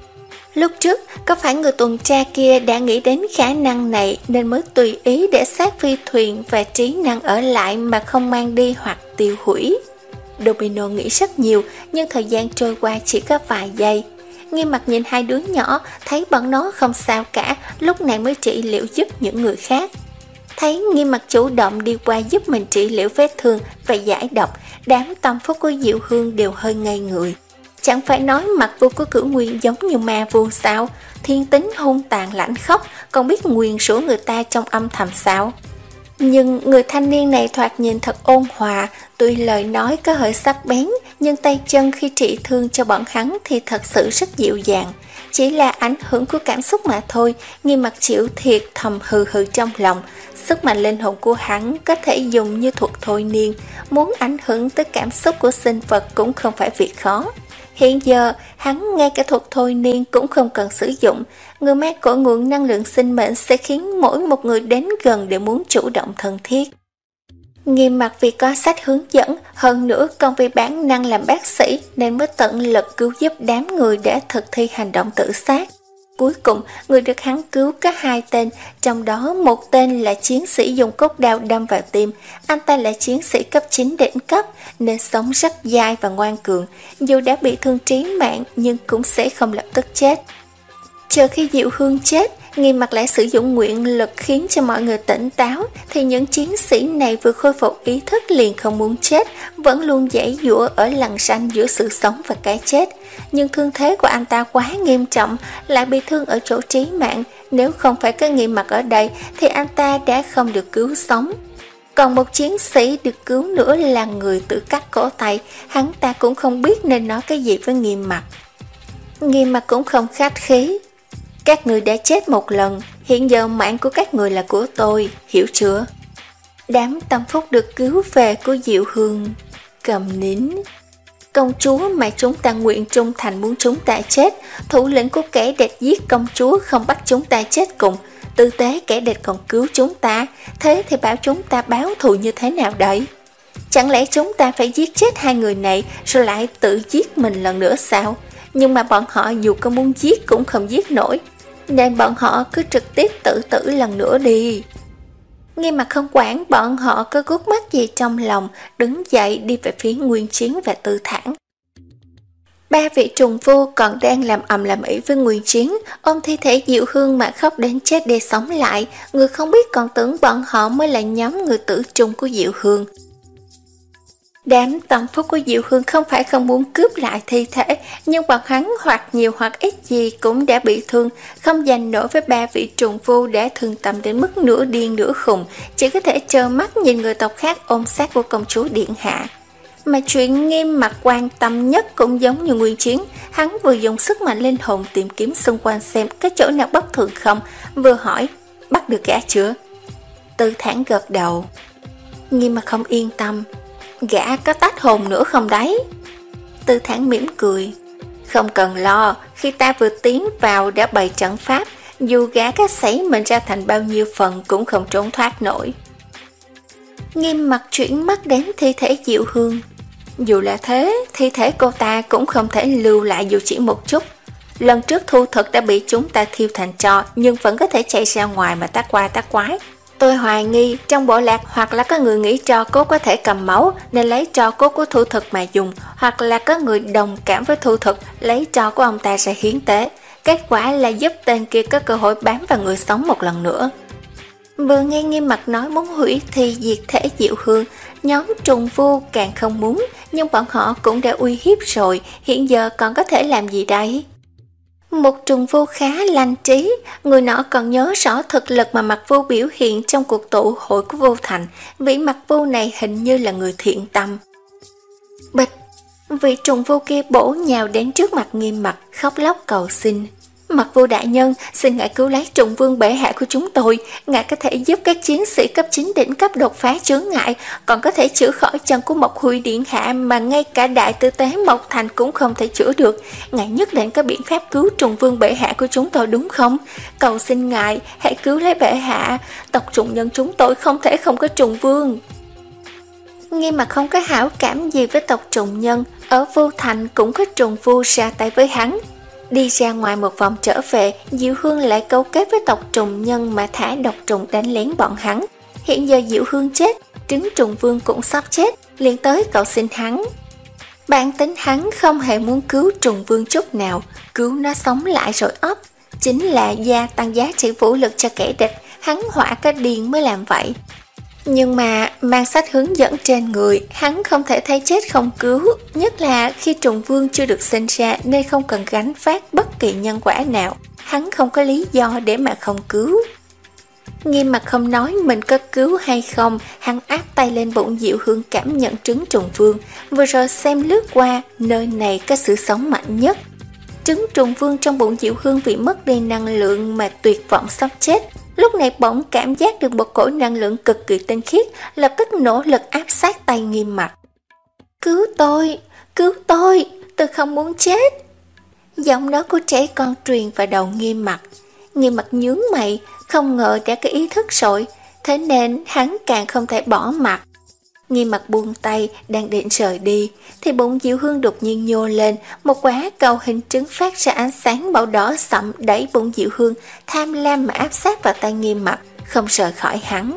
Lúc trước, có phải người tuần tra kia đã nghĩ đến khả năng này nên mới tùy ý để xác phi thuyền và trí năng ở lại mà không mang đi hoặc tiêu hủy? Dobino nghĩ rất nhiều, nhưng thời gian trôi qua chỉ có vài giây. Nghiêm mặt nhìn hai đứa nhỏ, thấy bọn nó không sao cả, lúc này mới trị liệu giúp những người khác. Thấy Nghiêm mặt chủ động đi qua giúp mình trị liệu vết thương và giải độc, đám tâm phúc của Diệu Hương đều hơi ngây người. Chẳng phải nói mặt vua của Cửu Nguyên giống như ma vua sao, thiên tính hung tàn lãnh khốc, còn biết nguyền rủa người ta trong âm thầm sao. Nhưng người thanh niên này thoạt nhìn thật ôn hòa, tuy lời nói có hơi sắc bén, nhưng tay chân khi trị thương cho bọn hắn thì thật sự rất dịu dàng. Chỉ là ảnh hưởng của cảm xúc mà thôi. Nghiêm mặt chịu thiệt thầm hừ hừ trong lòng. Sức mạnh linh hồn của hắn có thể dùng như thuật thôi niên, muốn ảnh hưởng tới cảm xúc của sinh vật cũng không phải việc khó. Hiện giờ, hắn ngay cả thuật thôi niên cũng không cần sử dụng. Người mang cội nguồn năng lượng sinh mệnh sẽ khiến mỗi một người đến gần đều muốn chủ động thân thiết. Nghiêm mặt vì có sách hướng dẫn, hơn nữa còn vì bản năng làm bác sĩ nên mới tận lực cứu giúp đám người để thực thi hành động tự sát. Cuối cùng, người được hắn cứu có hai tên, trong đó một tên là chiến sĩ dùng cốt đao đâm vào tim. Anh ta là chiến sĩ cấp chín đỉnh cấp nên sống rất dai và ngoan cường. Dù đã bị thương trí mạng nhưng cũng sẽ không lập tức chết. Chờ khi Diệu Hương chết, Nghiêm mặt lại sử dụng nguyện lực khiến cho mọi người tỉnh táo, thì những chiến sĩ này vừa khôi phục ý thức liền không muốn chết, vẫn luôn giãy giụa ở lằn ranh giữa sự sống và cái chết. Nhưng thương thế của anh ta quá nghiêm trọng, lại bị thương ở chỗ trí mạng, nếu không phải có Nghiêm mặt ở đây thì anh ta đã không được cứu sống. Còn một chiến sĩ được cứu nữa là người tự cắt cổ tay, hắn ta cũng không biết nên nói cái gì với Nghiêm Mặc. Nghiêm Mặc cũng không khách khí. Các người đã chết một lần, hiện giờ mạng của các người là của tôi, hiểu chưa? Đám tâm phúc được cứu về của Diệu Hương cầm nín. Công chúa mà chúng ta nguyện trung thành muốn chúng ta chết, thủ lĩnh của kẻ địch giết công chúa không bắt chúng ta chết cùng, tư tế kẻ địch còn cứu chúng ta, thế thì bảo chúng ta báo thù như thế nào đấy? Chẳng lẽ chúng ta phải giết chết hai người này rồi lại tự giết mình lần nữa sao? Nhưng mà bọn họ dù có muốn giết cũng không giết nổi, nên bọn họ cứ trực tiếp tự tử lần nữa đi. Nghiêm Mặc không quản bọn họ có gút mắt gì trong lòng, đứng dậy đi về phía Nguyên Chiến và Tư Thản. Ba vị trùng phu còn đang làm ầm làm ĩ với Nguyên Chiến, ôm thi thể Diệu Hương mà khóc đến chết đi sống lại, người không biết còn tưởng bọn họ mới là nhóm người tử trung của Diệu Hương. Đám tâm phúc của Diệu Hương không phải không muốn cướp lại thi thể, nhưng bọn hắn hoặc nhiều hoặc ít gì cũng đã bị thương, không giành nổi với ba vị trùng phu đã thương tâm đến mức nửa điên nửa khùng, chỉ có thể trơ mắt nhìn người tộc khác ôm xác của công chúa điện hạ. Mà chuyện Nghiêm Mặc quan tâm nhất cũng giống như Nguyên Chiến, hắn vừa dùng sức mạnh linh hồn tìm kiếm xung quanh xem có chỗ nào bất thường không, vừa hỏi, bắt được gã chưa? Tư Thản gật đầu. Nghiêm Mặc không yên tâm, gã có tách hồn nữa không đấy? Tư Thản mỉm cười, không cần lo, khi ta vừa tiến vào đã bày trận pháp, dù gã có xảy mình ra thành bao nhiêu phần cũng không trốn thoát nổi. Nghiêm Mặc chuyển mắt đến thi thể Diệu Hương. Dù là thế, thi thể cô ta cũng không thể lưu lại dù chỉ một chút. Lần trước thu thực đã bị chúng ta thiêu thành tro, nhưng vẫn có thể chạy ra ngoài mà tác qua tác quái. Tôi hoài nghi trong bộ lạc hoặc là có người nghĩ tro cốt có thể cầm máu nên lấy tro cốt của thu thực mà dùng, hoặc là có người đồng cảm với thu thực lấy tro của ông ta ra hiến tế. Kết quả là giúp tên kia có cơ hội bám vào người sống một lần nữa. Vừa nghe Nghiêm Mặc nói muốn hủy thi diệt thể Diệu Hương, nhóm trùng vu càng không muốn, nhưng bọn họ cũng đã uy hiếp rồi, hiện giờ còn có thể làm gì đây? Một trùng vu khá lanh trí, người nọ còn nhớ rõ thực lực mà Mặc Vu biểu hiện trong cuộc tụ hội của Vô Thành, vị Mặc Vu này hình như là người thiện tâm. Bịch, vị trùng vu kia bổ nhào đến trước mặt Nghiêm Mặc, khóc lóc cầu xin. Mặc Vu đại nhân, xin ngài cứu lấy trùng vương bệ hạ của chúng tôi, ngài có thể giúp các chiến sĩ cấp chín đỉnh cấp đột phá chướng ngại, còn có thể chữa khỏi chân của Mộc Huy điện hạ mà ngay cả đại tư tế Mộc Thành cũng không thể chữa được. Ngài nhất định có biện pháp cứu trùng vương bệ hạ của chúng tôi đúng không? Cầu xin ngài, hãy cứu lấy bệ hạ, tộc trùng nhân chúng tôi không thể không có trùng vương. Nghiêm Mặc không có hảo cảm gì với tộc trùng nhân, ở Vô Thành cũng có trùng vu ra tay với hắn. Đi ra ngoài một vòng trở về, Diệu Hương lại cấu kết với tộc trùng nhân mà thả độc trùng đánh lén bọn hắn. Hiện giờ Diệu Hương chết, trứng trùng vương cũng sắp chết, liền tới cầu xin hắn. Bản tính hắn không hề muốn cứu trùng vương chút nào, cứu nó sống lại rồi ấp. Chính là gia tăng giá trị vũ lực cho kẻ địch, hắn hỏa cái điên mới làm vậy. Nhưng mà mang sách hướng dẫn trên người, hắn không thể thấy chết không cứu, nhất là khi trùng vương chưa được sinh ra nên không cần gánh vác bất kỳ nhân quả nào, hắn không có lý do để mà không cứu. Nghiêm Mặc không nói mình có cứu hay không, hắn áp tay lên bụng Diệu Hương cảm nhận trứng trùng vương, vừa rồi xem lướt qua, nơi này có sự sống mạnh nhất. Trứng trùng vương trong bụng Diệu Hương vì mất đi năng lượng mà tuyệt vọng sắp chết. Lúc này bỗng cảm giác được một cỗ năng lượng cực kỳ tinh khiết, lập tức nỗ lực áp sát tay Nghiêm Mặc. Cứu tôi, cứu tôi, tôi không muốn chết. Giọng nói của trẻ con truyền vào đầu Nghiêm Mặc. Nghiêm Mặc nhướng mày, không ngờ đã có ý thức rồi, thế nên hắn càng không thể bỏ mặc. Nghiêm Mặc buông tay, đang định rời đi, thì bụng Diệu Hương đột nhiên nhô lên, một quả cầu hình trứng phát ra ánh sáng màu đỏ sậm đẩy bụng Diệu Hương, tham lam mà áp sát vào tay Nghiêm Mặc, không rời khỏi hắn.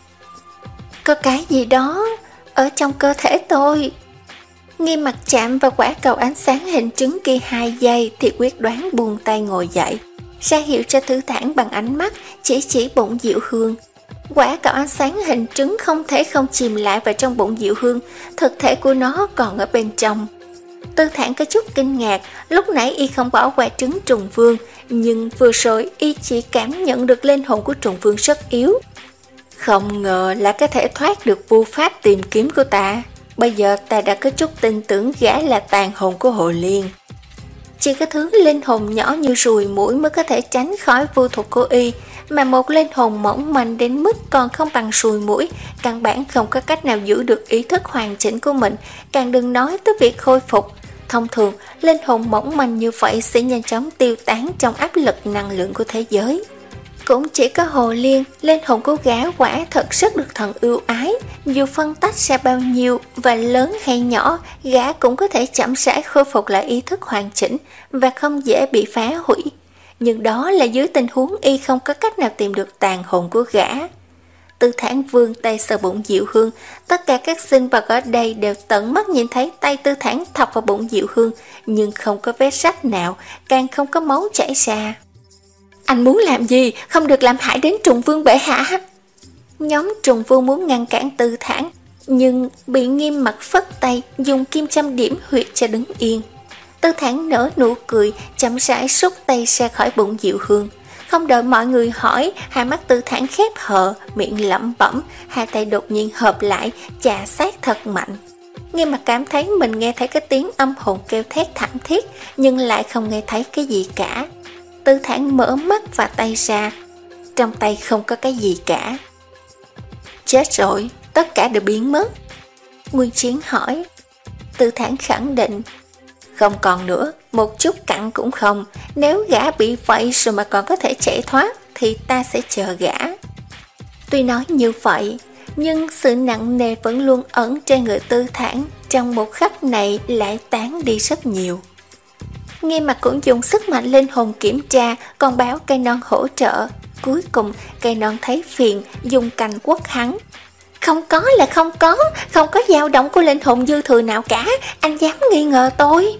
Có cái gì đó ở trong cơ thể tôi. Nghiêm Mặc chạm vào quả cầu ánh sáng hình trứng kia hai giây thì quyết đoán buông tay ngồi dậy, ra hiệu cho Tư Thản bằng ánh mắt, chỉ chỉ bụng Diệu Hương. Quả cầu ánh sáng hình trứng không thể không chìm lại vào trong bụng Diệu Hương, thực thể của nó còn ở bên trong. Tư Thản có chút kinh ngạc, lúc nãy y không bỏ qua trứng trùng vương, nhưng vừa rồi y chỉ cảm nhận được linh hồn của trùng vương rất yếu. Không ngờ là có thể thoát được vu pháp tìm kiếm của ta. Bây giờ ta đã có chút tin tưởng gã là tàn hồn của Hồ Liên. Chỉ có thứ linh hồn nhỏ như ruồi muỗi mới có thể tránh khỏi vu thuật của y, mà một linh hồn mỏng manh đến mức còn không bằng ruồi muỗi, căn bản không có cách nào giữ được ý thức hoàn chỉnh của mình, càng đừng nói tới việc khôi phục. Thông thường, linh hồn mỏng manh như vậy sẽ nhanh chóng tiêu tán trong áp lực năng lượng của thế giới. Cũng chỉ có Hồ Liên, linh hồn của gã quả thật rất được thần ưu ái, dù phân tách ra bao nhiêu và lớn hay nhỏ, gã cũng có thể chậm rãi khôi phục lại ý thức hoàn chỉnh và không dễ bị phá hủy. Nhưng đó là dưới tình huống y không có cách nào tìm được tàn hồn của gã. Tư Thản vươn tay sờ bụng Diệu Hương, tất cả các sinh vật ở đây đều tận mắt nhìn thấy tay Tư Thản thọc vào bụng Diệu Hương, nhưng không có vết rách nào, càng không có máu chảy ra. Anh muốn làm gì? Không được làm hại đến Trùng Vương bệ hạ. Nhóm Trùng Vương muốn ngăn cản Tư Thản, nhưng bị Nghiêm Mặc phất tay dùng kim châm điểm huyệt cho đứng yên. Tư Thản nở nụ cười, chậm rãi rút tay ra khỏi bụng Diệu Hương. Không đợi mọi người hỏi, hai mắt Tư Thản khép hờ, miệng lẩm bẩm, hai tay đột nhiên hợp lại, chà sát thật mạnh. Nghiêm Mặc cảm thấy mình nghe thấy cái tiếng âm hồn kêu thét thảm thiết, nhưng lại không nghe thấy cái gì cả. Tư Thản mở mắt và tay ra, trong tay không có cái gì cả. Chết rồi, tất cả đều biến mất. Nguyên Chiến hỏi. Tư Thản khẳng định, không còn nữa, một chút cặn cũng không. Nếu gã bị vậy rồi mà còn có thể chạy thoát thì ta sẽ chờ gã. Tuy nói như vậy, nhưng sự nặng nề vẫn luôn ẩn trên người Tư Thản, trong một khắc này lại tán đi rất nhiều. Nghiêm Mặc cũng dùng sức mạnh linh hồn kiểm tra, còn báo cây non hỗ trợ. Cuối cùng cây non thấy phiền, dùng cành quất hắn. Không có là không có, không có dao động của linh hồn dư thừa nào cả, anh dám nghi ngờ tôi.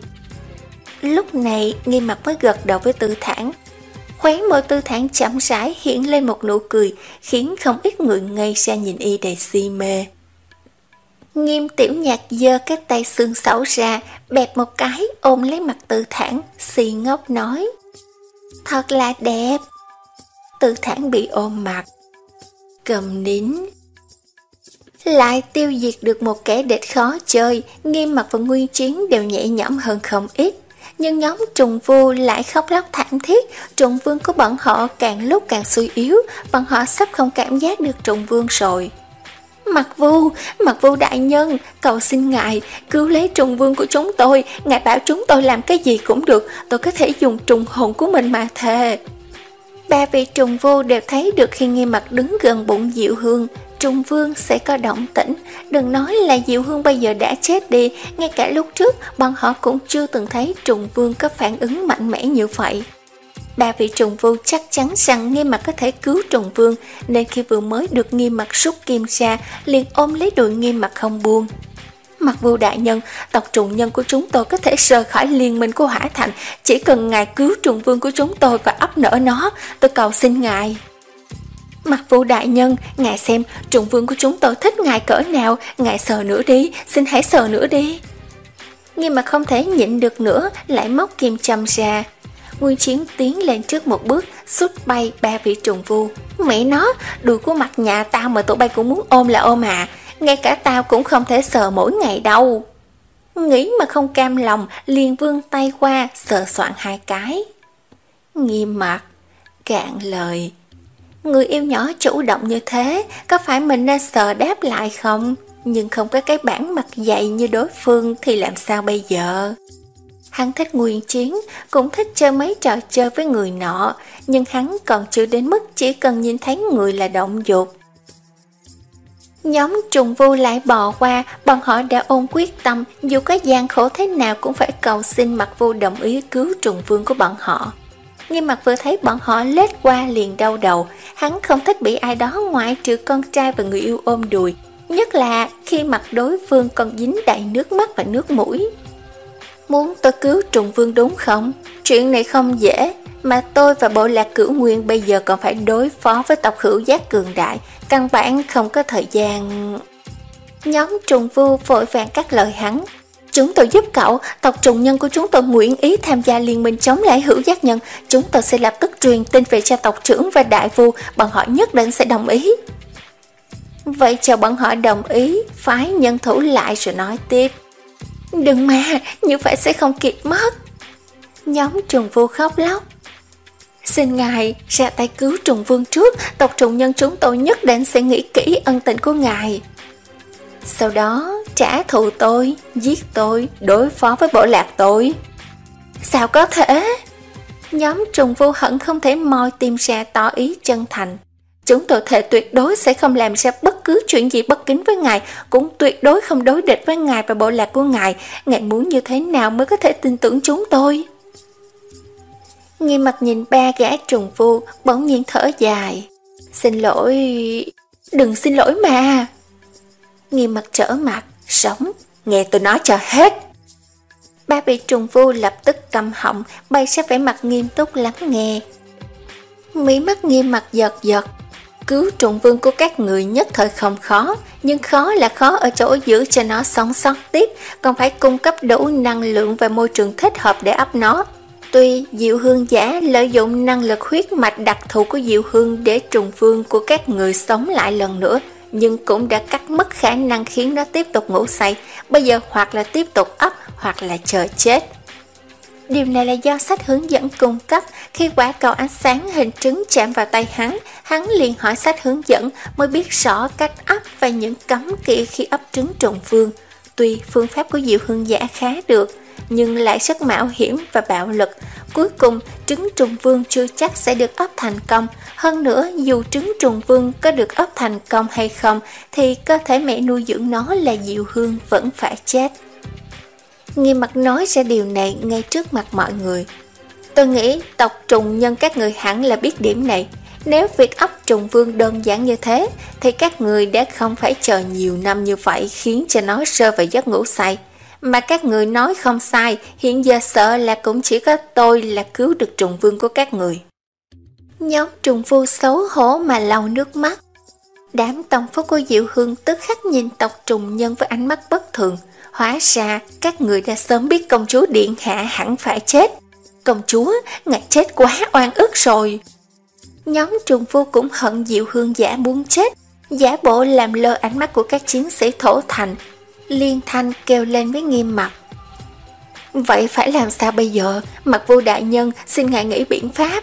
Lúc này Nghiêm Mặc mới gật đầu với Tư Thản. Khóe môi Tư Thản chậm rãi hiện lên một nụ cười, khiến không ít người ngây ra nhìn y đầy si mê. Nghiêm Tiểu Nhạc giơ cái tay xương xẩu ra, bẹp một cái ôm lấy mặt Tư Thản, si ngốc nói. Thật là đẹp. Tư Thản bị ôm mặt. Cầm nín. Lại tiêu diệt được một kẻ địch khó chơi, Nghiêm Mặc và Nguyên Chiến đều nhẹ nhõm hơn không ít. Nhưng nhóm Trùng Vu lại khóc lóc thảm thiết, Trùng Vương của bọn họ càng lúc càng suy yếu, bọn họ sắp không cảm giác được Trùng Vương rồi. Mặc Vu, Mặc Vu đại nhân, cầu xin ngài, cứu lấy Trùng Vương của chúng tôi, ngài bảo chúng tôi làm cái gì cũng được, tôi có thể dùng trùng hồn của mình mà thề. Ba vị Trùng Vu đều thấy được khi Nghiêm Mặc đứng gần bụng Diệu Hương, Trùng Vương sẽ có động tĩnh. Đừng nói là Diệu Hương bây giờ đã chết đi, ngay cả lúc trước bọn họ cũng chưa từng thấy Trùng Vương có phản ứng mạnh mẽ như vậy. Ba vị Trùng Vu chắc chắn rằng Nghiêm Mặc có thể cứu Trùng Vương, nên khi vừa mới được Nghiêm Mặc rút kim ra, liền ôm lấy đùi Nghiêm Mặc không buông. Mặc Vu đại nhân, tộc trùng nhân của chúng tôi có thể rời khỏi liên minh của Hỏa Thành, chỉ cần ngài cứu Trùng Vương của chúng tôi và ấp nở nó, tôi cầu xin ngài. Mặc Vu đại nhân, ngài xem Trùng Vương của chúng tôi thích ngài cỡ nào, ngài sờ nữa đi, xin hãy sờ nữa đi. Nhưng mà không thể nhịn được nữa, lại móc kim châm ra. Nguyên Chiến tiến lên trước một bước, sút bay ba vị Trùng Vu. Mẹ nó, đùi của mặt nhà tao mà tụi bay cũng muốn ôm là ôm à, ngay cả tao cũng không thể sờ mỗi ngày đâu. Nghĩ mà không cam lòng, liền vươn tay qua, sờ soạn hai cái. Nghiêm Mặc, cạn lời. Người yêu nhỏ chủ động như thế, có phải mình nên sờ đáp lại không? Nhưng không có cái bản mặt dày như đối phương thì làm sao bây giờ? Hắn thích Nguyên Chiến, cũng thích chơi mấy trò chơi với người nọ, nhưng hắn còn chưa đến mức chỉ cần nhìn thấy người là động dục. Nhóm Trùng Vu lại bò qua, bọn họ đã ôm quyết tâm, dù có gian khổ thế nào cũng phải cầu xin Mặc Vu đồng ý cứu Trùng Vương của bọn họ. Nhưng Mặc vừa thấy bọn họ lết qua liền đau đầu, hắn không thích bị ai đó ngoại trừ con trai và người yêu ôm đùi, nhất là khi mặt đối phương còn dính đầy nước mắt và nước mũi. Muốn tôi cứu Trùng Vương đúng không? Chuyện này không dễ, mà tôi và bộ lạc Cửu Nguyên bây giờ còn phải đối phó với tộc Hữu Giác cường đại, căn bản không có thời gian. Nhóm Trùng Vu vội vàng cắt lời hắn. Chúng tôi giúp cậu, tộc trùng nhân của chúng tôi nguyện ý tham gia liên minh chống lại Hữu Giác nhân, chúng tôi sẽ lập tức truyền tin về cho tộc trưởng và đại vu, bọn họ nhất định sẽ đồng ý. Vậy chờ bọn họ đồng ý, phái nhân thủ lại rồi nói tiếp. Đừng mà, như vậy sẽ không kịp mất. Nhóm Trùng Vu khóc lóc. Xin ngài ra tay cứu Trùng Vương trước, tộc trùng nhân chúng tôi nhất định sẽ nghĩ kỹ ân tình của ngài. Sau đó trả thù tôi, giết tôi, đối phó với bộ lạc tôi. Sao có thể? Nhóm Trùng Vu hận không thể moi tìm ra tỏ ý chân thành. Chúng tôi thề tuyệt đối sẽ không làm ra bất cứ chuyện gì bất kính với ngài, cũng tuyệt đối không đối địch với ngài và bộ lạc của ngài. Ngài muốn như thế nào mới có thể tin tưởng chúng tôi? Nghiêm mặt nhìn ba gã Trùng Vu, bỗng nhiên thở dài. Xin lỗi... Đừng xin lỗi mà. Nghiêm mặt trở mặt, sống, nghe tôi nói cho hết. Ba vị Trùng Vu lập tức câm họng, bay ra vẻ mặt nghiêm túc lắng nghe. Mí mắt Nghiêm mặt giật giật. Cứu Trùng Vương của các người nhất thời không khó, nhưng khó là khó ở chỗ giữ cho nó sống sót tiếp, còn phải cung cấp đủ năng lượng và môi trường thích hợp để ấp nó. Tuy Diệu Hương giả lợi dụng năng lực huyết mạch đặc thù của Diệu Hương để Trùng Vương của các người sống lại lần nữa, nhưng cũng đã cắt mất khả năng khiến nó tiếp tục ngủ say, bây giờ hoặc là tiếp tục ấp hoặc là chờ chết. Điều này là do sách hướng dẫn cung cấp. Khi quả cầu ánh sáng hình trứng chạm vào tay hắn, hắn liền hỏi sách hướng dẫn mới biết rõ cách ấp và những cấm kỵ khi ấp trứng Trùng Vương. Tuy phương pháp của Diệu Hương giả khá được, nhưng lại rất mạo hiểm và bạo lực. Cuối cùng, trứng Trùng Vương chưa chắc sẽ được ấp thành công. Hơn nữa, dù trứng Trùng Vương có được ấp thành công hay không, thì cơ thể mẹ nuôi dưỡng nó là Diệu Hương vẫn phải chết. Nghiêm mặt nói ra điều này ngay trước mặt mọi người. Tôi nghĩ tộc trùng nhân các người hẳn là biết điểm này. Nếu việc ấp Trùng Vương đơn giản như thế, thì các người đã không phải chờ nhiều năm như vậy khiến cho nó rơi vào giấc ngủ say. Mà các người nói không sai, hiện giờ sợ là cũng chỉ có tôi là cứu được Trùng Vương của các người. Nhóm Trùng Vu xấu hổ mà lau nước mắt. Đám tông phúc của Diệu Hương tức khắc nhìn tộc trùng nhân với ánh mắt bất thường. Hóa ra các người đã sớm biết công chúa điện hạ hẳn phải chết. Công chúa, ngài chết quá oan ức rồi. Nhóm Trùng Vu cũng hận Diệu Hương giả muốn chết, giả bộ làm lơ ánh mắt của các chiến sĩ thổ thành. Liên thanh kêu lên với Nghiêm mặt. Vậy phải làm sao bây giờ? Mặt Vu đại nhân, xin ngài nghĩ biện pháp.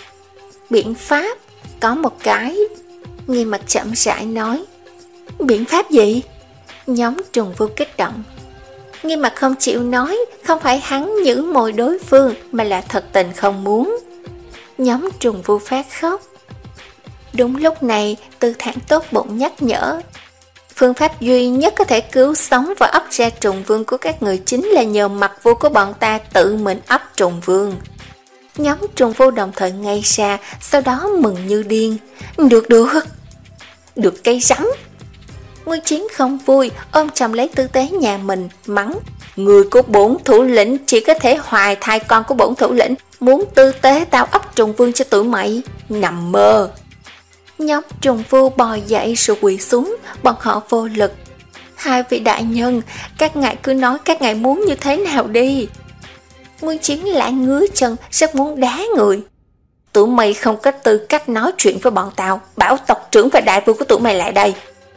Biện pháp? Có một cái. Nghiêm mặt chậm rãi nói. Biện pháp gì? Nhóm Trùng Vu kích động. Nghiêm mặt không chịu nói, không phải hắn giữ mồi đối phương, mà là thật tình không muốn. Nhóm Trùng Vu phát khóc. Đúng lúc này, Tư Thản tốt bụng nhắc nhở. Phương pháp duy nhất có thể cứu sống và ấp ra Trùng Vương của các người chính là nhờ Mặt Vu của bọn ta tự mình ấp Trùng Vương. Nhóm Trùng Vu đồng thời ngay ra, sau đó mừng như điên. Được được, được cây rắm. Nguyên Chiến không vui, ôm chầm lấy Tư Tế nhà mình, mắng. Người của bổn thủ lĩnh chỉ có thể hoài thai con của bổn thủ lĩnh, muốn Tư Tế tao ấp Trùng Vương cho tụi mày, nằm mơ. Nhóm Trùng Vu bò dậy rồi quỳ xuống, bọn họ vô lực. Hai vị đại nhân, các ngài cứ nói các ngài muốn như thế nào đi. Nguyên Chiến lại ngứa chân, rất muốn đá người. Tụi mày không có tư cách nói chuyện với bọn tao, bảo tộc trưởng và đại vương của tụi mày lại đây.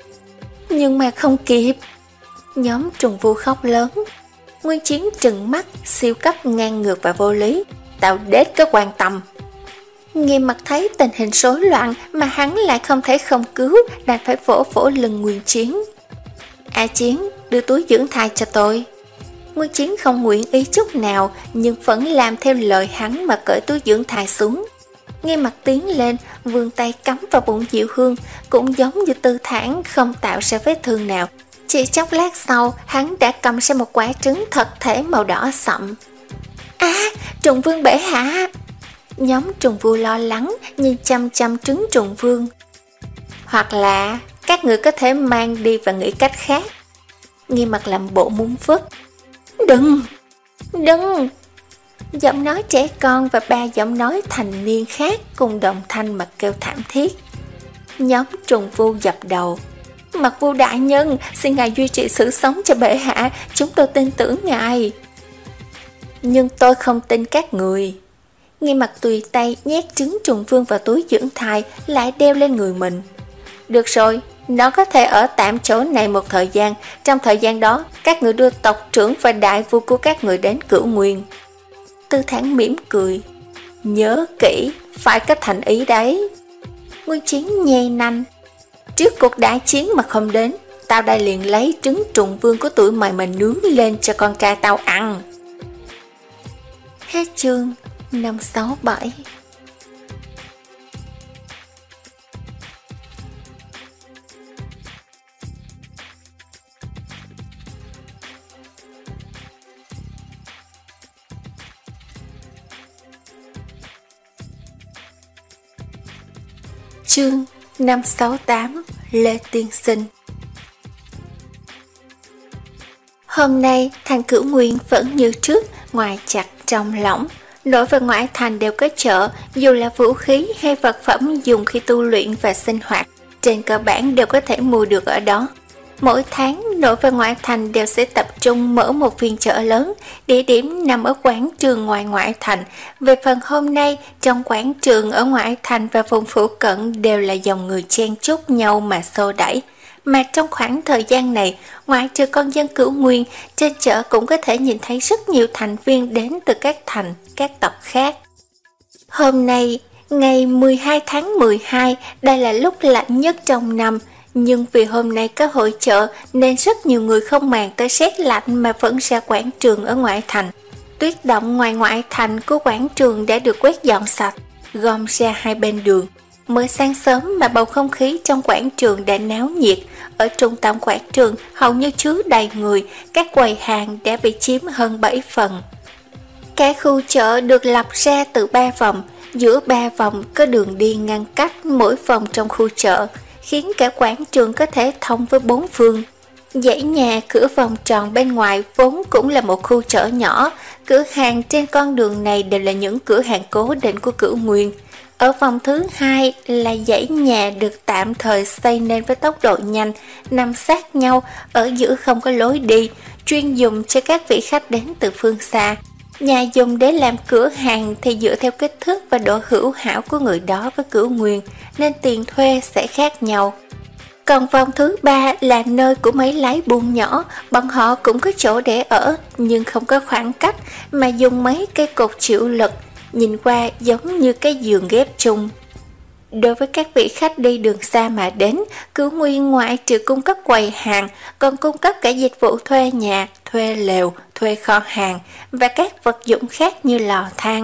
Nhưng mà không kịp. Nhóm Trùng Vu khóc lớn. Nguyên Chiến trừng mắt, siêu cấp ngang ngược và vô lý. Tao đết có quan tâm. Nghiêm mặt thấy tình hình rối loạn mà hắn lại không thể không cứu, đành phải vỗ vỗ lưng Nguyên Chiến. A Chiến, đưa túi dưỡng thai cho tôi. Nguyên Chiến không nguyện ý chút nào, nhưng vẫn làm theo lời hắn mà cởi túi dưỡng thai xuống. Nghiêm mặt tiến lên, vươn tay cắm vào bụng Diệu Hương, cũng giống như Tư Thản không tạo ra vết thương nào. Chỉ chốc lát sau, hắn đã cầm ra một quả trứng thật thể màu đỏ sậm. À, Trùng Vương bệ hạ! Nhóm Trùng Vu lo lắng, nhìn chăm chăm trứng Trùng Vương. Hoặc là, các người có thể mang đi và nghĩ cách khác. Nghiêm mặt làm bộ muốn vứt. Đừng! Đừng! Giọng nói trẻ con và ba giọng nói thành niên khác cùng đồng thanh mà kêu thảm thiết. Nhóm Trùng Vu dập đầu. Mặt Vu đại nhân, xin ngài duy trì sự sống cho bệ hạ, chúng tôi tin tưởng ngài. Nhưng tôi không tin các người. Nghiêm mặt tùy tay nhét trứng Trùng Vương vào túi dưỡng thai, lại đeo lên người mình. Được rồi, nó có thể ở tạm chỗ này một thời gian. Trong thời gian đó, các người đưa tộc trưởng và đại vua của các người đến Cửu Nguyên. Tư Thản mỉm cười. Nhớ kỹ, phải có thành ý đấy. Nguyên Chiến nhe nanh. Trước cuộc đại chiến mà không đến, tao đã liền lấy trứng trùng vương của tụi mày mà nướng lên cho con trai tao ăn. Hết chương năm sáu bảy. Chương năm sáu tám. Lê Tiên Sinh. Hôm nay thành Cửu Nguyên vẫn như trước, ngoài chặt trong lỏng. Nội và ngoại thành đều có chợ, dù là vũ khí hay vật phẩm dùng khi tu luyện và sinh hoạt, trên cơ bản đều có thể mua được ở đó. Mỗi tháng, nội và ngoại thành đều sẽ tập trung mở một phiên chợ lớn, địa điểm nằm ở quảng trường ngoài ngoại thành. Về phần hôm nay, trong quảng trường ở ngoại thành và vùng phụ cận đều là dòng người chen chúc nhau mà xô đẩy. Mà trong khoảng thời gian này, ngoại trừ con dân Cửu Nguyên, trên chợ cũng có thể nhìn thấy rất nhiều thành viên đến từ các thành, các tộc khác. Hôm nay, ngày mười hai tháng mười hai, đây là lúc lạnh nhất trong năm. Nhưng vì hôm nay có hội chợ nên rất nhiều người không màng tới rét lạnh mà vẫn ra quảng trường ở ngoại thành. Tuyết động ngoài ngoại thành của quảng trường đã được quét dọn sạch, gom ra hai bên đường. Mới sáng sớm mà bầu không khí trong quảng trường đã náo nhiệt. Ở trung tâm quảng trường hầu như chứa đầy người, các quầy hàng đã bị chiếm hơn bảy phần. Cả khu chợ được lập ra từ ba vòng, giữa ba vòng có đường đi ngăn cách mỗi vòng trong khu chợ, khiến cả quảng trường có thể thông với bốn phương. Dãy nhà cửa vòng tròn bên ngoài vốn cũng là một khu chợ nhỏ, cửa hàng trên con đường này đều là những cửa hàng cố định của Cửu Nguyên. Ở vòng thứ hai là dãy nhà được tạm thời xây nên với tốc độ nhanh, nằm sát nhau, ở giữa không có lối đi, chuyên dùng cho các vị khách đến từ phương xa. Nhà dùng để làm cửa hàng thì dựa theo kích thước và độ hữu hảo của người đó với Cửu Nguyên, nên tiền thuê sẽ khác nhau. Còn vòng thứ ba là nơi của mấy lái buôn nhỏ, bọn họ cũng có chỗ để ở, nhưng không có khoảng cách, mà dùng mấy cây cột chịu lực, nhìn qua giống như cái giường ghép chung. Đối với các vị khách đi đường xa mà đến, Cửu Nguyên ngoại trừ cung cấp quầy hàng, còn cung cấp cả dịch vụ thuê nhà, thuê lều, thuê kho hàng và các vật dụng khác như lò than.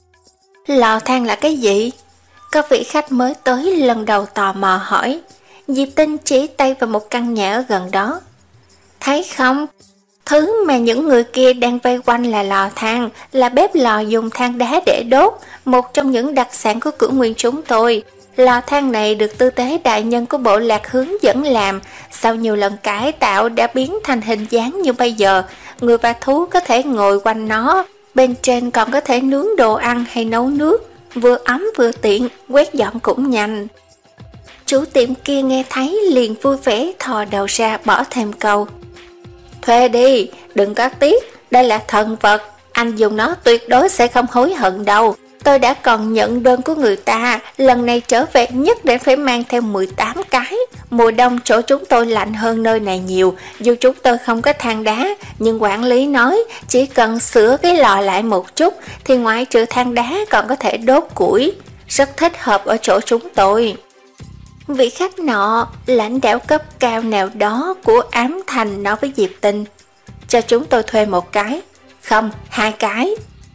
Lò than là cái gì? Có vị khách mới tới lần đầu tò mò hỏi. Diệp Tinh chỉ tay vào một căn nhà ở gần đó. Thấy không? Thứ mà những người kia đang vây quanh là lò than, là bếp lò dùng than đá để đốt, một trong những đặc sản của Cửu Nguyên chúng tôi. Lò than này được tư tế đại nhân của bộ lạc hướng dẫn làm, sau nhiều lần cải tạo đã biến thành hình dáng như bây giờ. Người và thú có thể ngồi quanh nó, bên trên còn có thể nướng đồ ăn hay nấu nước, vừa ấm vừa tiện, quét dọn cũng nhanh. Chủ tiệm kia nghe thấy liền vui vẻ thò đầu ra bỏ thêm câu. Thuê đi, đừng có tiếc, đây là thần vật, anh dùng nó tuyệt đối sẽ không hối hận đâu. Tôi đã còn nhận đơn của người ta, lần này trở về nhất định phải mang theo mười tám cái. Mùa đông chỗ chúng tôi lạnh hơn nơi này nhiều, dù chúng tôi không có than đá, nhưng quản lý nói chỉ cần sửa cái lò lại một chút thì ngoại trừ than đá còn có thể đốt củi, rất thích hợp ở chỗ chúng tôi. Vị khách nọ, lãnh đạo cấp cao nào đó của Ám Thành nói với Diệp Tinh, cho chúng tôi thuê một cái, không, hai cái.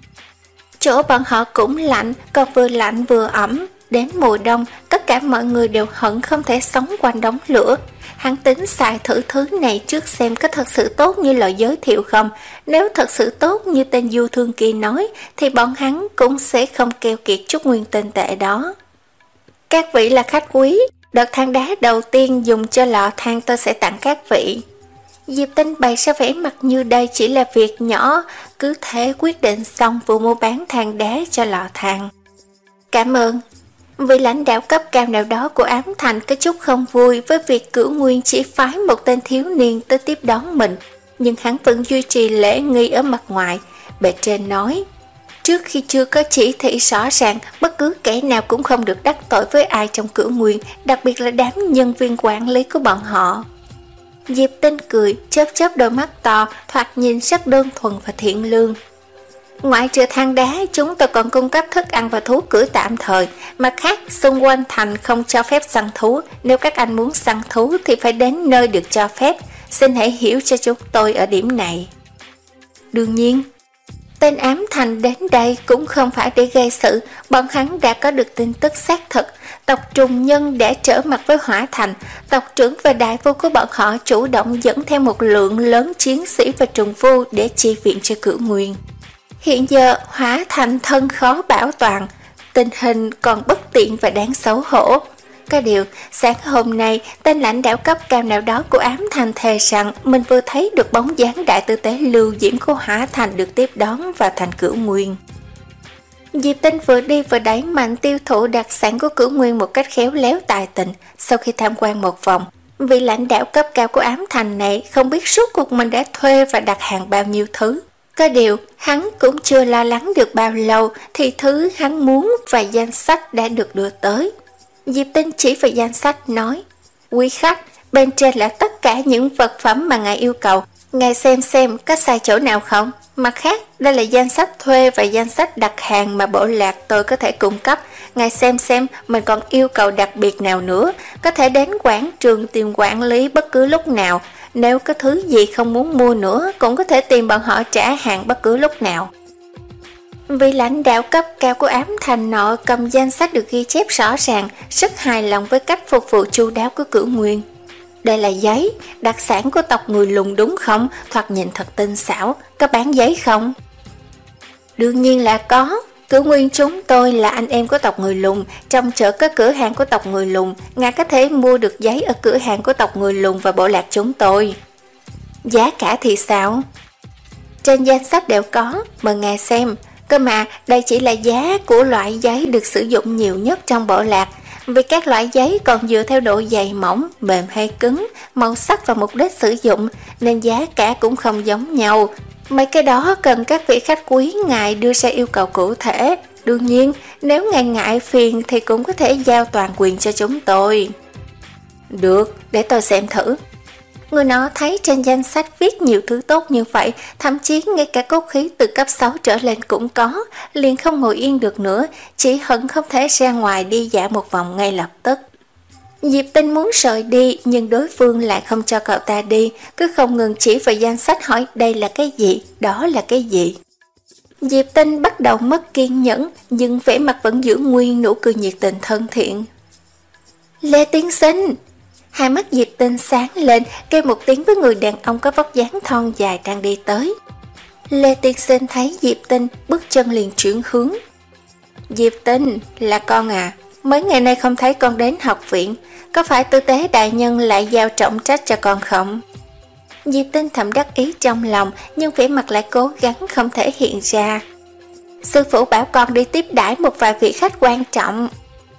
Chỗ bọn họ cũng lạnh, còn vừa lạnh vừa ẩm. Đến mùa đông, tất cả mọi người đều hận không thể sống quanh đống lửa. Hắn tính xài thử thứ này trước xem có thật sự tốt như lời giới thiệu không. Nếu thật sự tốt như tên du thương kia nói, thì bọn hắn cũng sẽ không keo kiệt chút nguyên tinh tệ đó. Các vị là khách quý, đợt than đá đầu tiên dùng cho lò than tôi sẽ tặng các vị. Diệp Tinh bày ra vẻ mặt như đây chỉ là việc nhỏ, cứ thế quyết định xong vụ mua bán than đá cho lò than. Cảm ơn. Vị lãnh đạo cấp cao nào đó của Ám Thành có chút không vui với việc Cửu Nguyên chỉ phái một tên thiếu niên tới tiếp đón mình, nhưng hắn vẫn duy trì lễ nghi ở mặt ngoài. Bề trên nói, Trước khi chưa có chỉ thị rõ ràng, bất cứ kẻ nào cũng không được đắc tội với ai trong Cửu Nguyên, đặc biệt là đám nhân viên quản lý của bọn họ. Diệp Tinh cười, chớp chớp đôi mắt to, thoạt nhìn rất đơn thuần và thiện lương. Ngoại trừ than đá, chúng tôi còn cung cấp thức ăn và thú cưỡi tạm thời. Mặt khác, xung quanh thành không cho phép săn thú. Nếu các anh muốn săn thú thì phải đến nơi được cho phép. Xin hãy hiểu cho chúng tôi ở điểm này. Đương nhiên, tên ám thành đến đây cũng không phải để gây sự. Bọn hắn đã có được tin tức xác thực. Tộc trùng nhân đã trở mặt với Hỏa Thành. Tộc trưởng và đại phu của bọn họ chủ động dẫn theo một lượng lớn chiến sĩ và trùng phu để chi viện cho Cửu Nguyên. Hiện giờ Hỏa Thành thân khó bảo toàn, tình hình còn bất tiện và đáng xấu hổ. Có điều, sáng hôm nay, tên lãnh đạo cấp cao nào đó của ám thành thề rằng mình vừa thấy được bóng dáng đại tư tế Lưu Diễm của Hỏa Thành được tiếp đón vào thành Cửu Nguyên. Diệp Tinh vừa đi vừa đẩy mạnh tiêu thụ đặc sản của Cửu Nguyên một cách khéo léo tài tình. Sau khi tham quan một vòng, vị lãnh đạo cấp cao của ám thành này không biết suốt cuộc mình đã thuê và đặt hàng bao nhiêu thứ. Có điều, hắn cũng chưa lo lắng được bao lâu thì thứ hắn muốn và danh sách đã được đưa tới. Diệp Tinh chỉ vào danh sách nói, quý khách, bên trên là tất cả những vật phẩm mà ngài yêu cầu. Ngài xem xem có sai chỗ nào không? Mặt khác, đây là danh sách thuê và danh sách đặt hàng mà bộ lạc tôi có thể cung cấp. Ngài xem xem mình còn yêu cầu đặc biệt nào nữa. Có thể đến quảng trường tìm quản lý bất cứ lúc nào. Nếu có thứ gì không muốn mua nữa, cũng có thể tìm bọn họ trả hàng bất cứ lúc nào. Vị lãnh đạo cấp cao của ám thành nọ cầm danh sách được ghi chép rõ ràng, rất hài lòng với cách phục vụ chu đáo của Cửu Nguyên. Đây là giấy, đặc sản của tộc người Lùn đúng không? Thoạt nhìn thật tinh xảo, có bán giấy không? Đương nhiên là có. Cửu Nguyên chúng tôi là anh em của tộc người Lùn, trong chợ có cửa hàng của tộc người Lùn, ngài có thể mua được giấy ở cửa hàng của tộc người Lùn và bộ lạc chúng tôi. Giá cả thì sao? Trên danh sách đều có, mời ngài xem. Cơ mà đây chỉ là giá của loại giấy được sử dụng nhiều nhất trong bộ lạc, vì các loại giấy còn dựa theo độ dày mỏng, mềm hay cứng, màu sắc và mục đích sử dụng, nên giá cả cũng không giống nhau. Mấy cái đó cần các vị khách quý ngài đưa ra yêu cầu cụ thể. Đương nhiên, nếu ngài ngại phiền thì cũng có thể giao toàn quyền cho chúng tôi. Được, để tôi xem thử. Người nó thấy trên danh sách viết nhiều thứ tốt như vậy, thậm chí ngay cả cốt khí từ cấp sáu trở lên cũng có, liền không ngồi yên được nữa, chỉ hận không thể ra ngoài đi dạo một vòng ngay lập tức. Diệp Tinh muốn rời đi, nhưng đối phương lại không cho cậu ta đi, cứ không ngừng chỉ vào danh sách hỏi đây là cái gì, đó là cái gì. Diệp Tinh bắt đầu mất kiên nhẫn, nhưng vẻ mặt vẫn giữ nguyên nụ cười nhiệt tình thân thiện. Lê Tiên Sinh! Hai mắt Diệp Tinh sáng lên, kêu một tiếng với người đàn ông có vóc dáng thon dài đang đi tới. Lê Tiên Sinh thấy Diệp Tinh, bước chân liền chuyển hướng. Diệp Tinh, là con à? Mấy ngày nay không thấy con đến học viện, có phải tư tế đại nhân lại giao trọng trách cho con không? Diệp Tinh thầm đắc ý trong lòng, nhưng vẻ mặt lại cố gắng không thể hiện ra. Sư phụ bảo con đi tiếp đãi một vài vị khách quan trọng.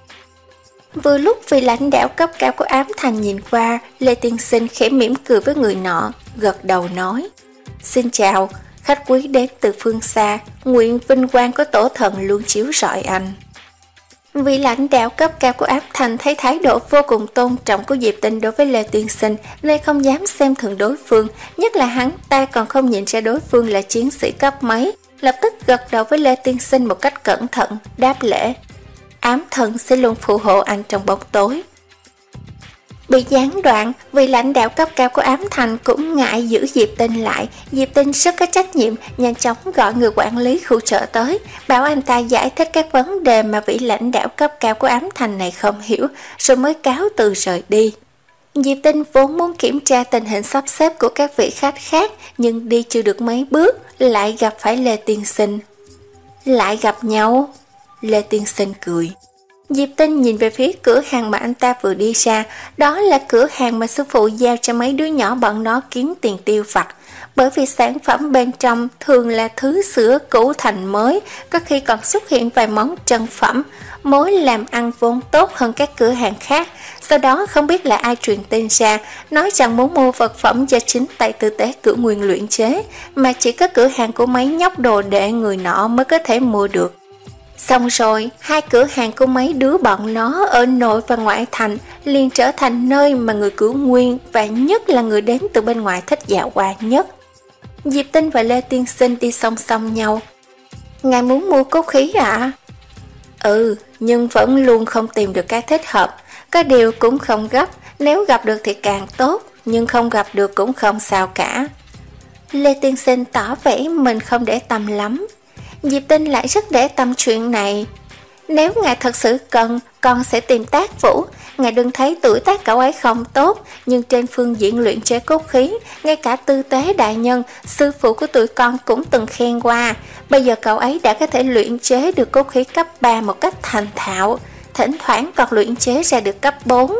Vừa lúc vị lãnh đạo cấp cao của ám thành nhìn qua, Lê Tiên Sinh khẽ mỉm cười với người nọ, gật đầu nói. Xin chào, khách quý đến từ phương xa, nguyện vinh quang của tổ thần luôn chiếu rọi anh. Vị lãnh đạo cấp cao của ám thành thấy thái độ vô cùng tôn trọng của Diệp Tinh đối với Lê Tiên Sinh nên không dám xem thường đối phương, nhất là hắn ta còn không nhìn ra đối phương là chiến sĩ cấp mấy, lập tức gật đầu với Lê Tiên Sinh một cách cẩn thận, đáp lễ. Ám thần sẽ luôn phù hộ anh trong bóng tối. Bị gián đoạn, vị lãnh đạo cấp cao của ám thành cũng ngại giữ Diệp Tinh lại. Diệp Tinh rất có trách nhiệm, nhanh chóng gọi người quản lý khu chợ tới, bảo anh ta giải thích các vấn đề mà vị lãnh đạo cấp cao của ám thành này không hiểu, rồi mới cáo từ rời đi. Diệp Tinh vốn muốn kiểm tra tình hình sắp xếp của các vị khách khác, nhưng đi chưa được mấy bước, lại gặp phải Lê Tiên Sinh. Lại gặp nhau? Lê Tiên Sinh cười. Diệp Tinh nhìn về phía cửa hàng mà anh ta vừa đi ra, đó là cửa hàng mà sư phụ giao cho mấy đứa nhỏ bọn nó kiếm tiền tiêu vặt. bởi vì sản phẩm bên trong thường là thứ sửa cũ thành mới, có khi còn xuất hiện vài món trân phẩm, mối làm ăn vốn tốt hơn các cửa hàng khác. Sau đó không biết là ai truyền tin ra, nói rằng muốn mua vật phẩm do chính tay tư tế Cửu Nguyên luyện chế, mà chỉ có cửa hàng của mấy nhóc đồ đệ người nọ mới có thể mua được. Xong rồi, hai cửa hàng của mấy đứa bọn nó ở nội và ngoại thành liền trở thành nơi mà người Cửu Nguyên và nhất là người đến từ bên ngoài thích dạo qua nhất. Diệp Tinh và Lê Tiên Sinh đi song song nhau. Ngài muốn mua cốt khí ạ? À? Ừ, nhưng vẫn luôn không tìm được cái thích hợp. Có điều cũng không gấp, nếu gặp được thì càng tốt, nhưng không gặp được cũng không sao cả. Lê Tiên Sinh tỏ vẻ mình không để tâm lắm. Diệp Tinh lại rất để tâm chuyện này. Nếu ngài thật sự cần, con sẽ tìm Tác Vũ. Ngài đừng thấy tuổi tác cậu ấy không tốt, nhưng trên phương diện luyện chế cốt khí, ngay cả tư tế đại nhân, sư phụ của tụi con cũng từng khen qua. Bây giờ cậu ấy đã có thể luyện chế được cốt khí cấp ba một cách thành thạo, thỉnh thoảng còn luyện chế ra được cấp bốn.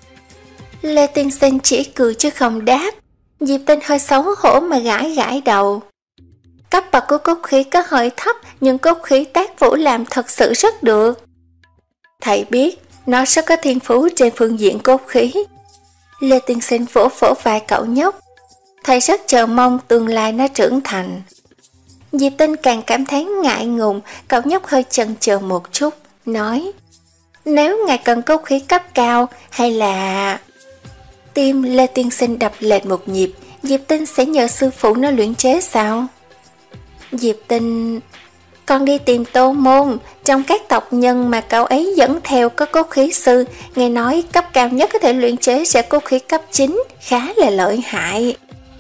Lê Tiên Sinh chỉ cười chứ không đáp. Diệp Tinh hơi xấu hổ mà gãi gãi đầu. Cấp bậc của cốt khí có hơi thấp, nhưng cốt khí Tác Vũ làm thật sự rất được. Thầy biết, nó rất có thiên phú trên phương diện cốt khí. Lê Tiên Sinh vỗ vỗ vai cậu nhóc. Thầy rất chờ mong tương lai nó trưởng thành. Diệp Tinh càng cảm thấy ngại ngùng, cậu nhóc hơi chần chờ một chút, nói: Nếu ngài cần cốt khí cấp cao, hay là... Tim Lê Tiên Sinh đập lệch một nhịp. Diệp Tinh sẽ nhờ sư phụ nó luyện chế sao? Diệp Tinh... Con đi tìm Tô Môn. Trong các tộc nhân mà cậu ấy dẫn theo có cốt khí sư, nghe nói cấp cao nhất có thể luyện chế ra cốt khí cấp chín, khá là lợi hại.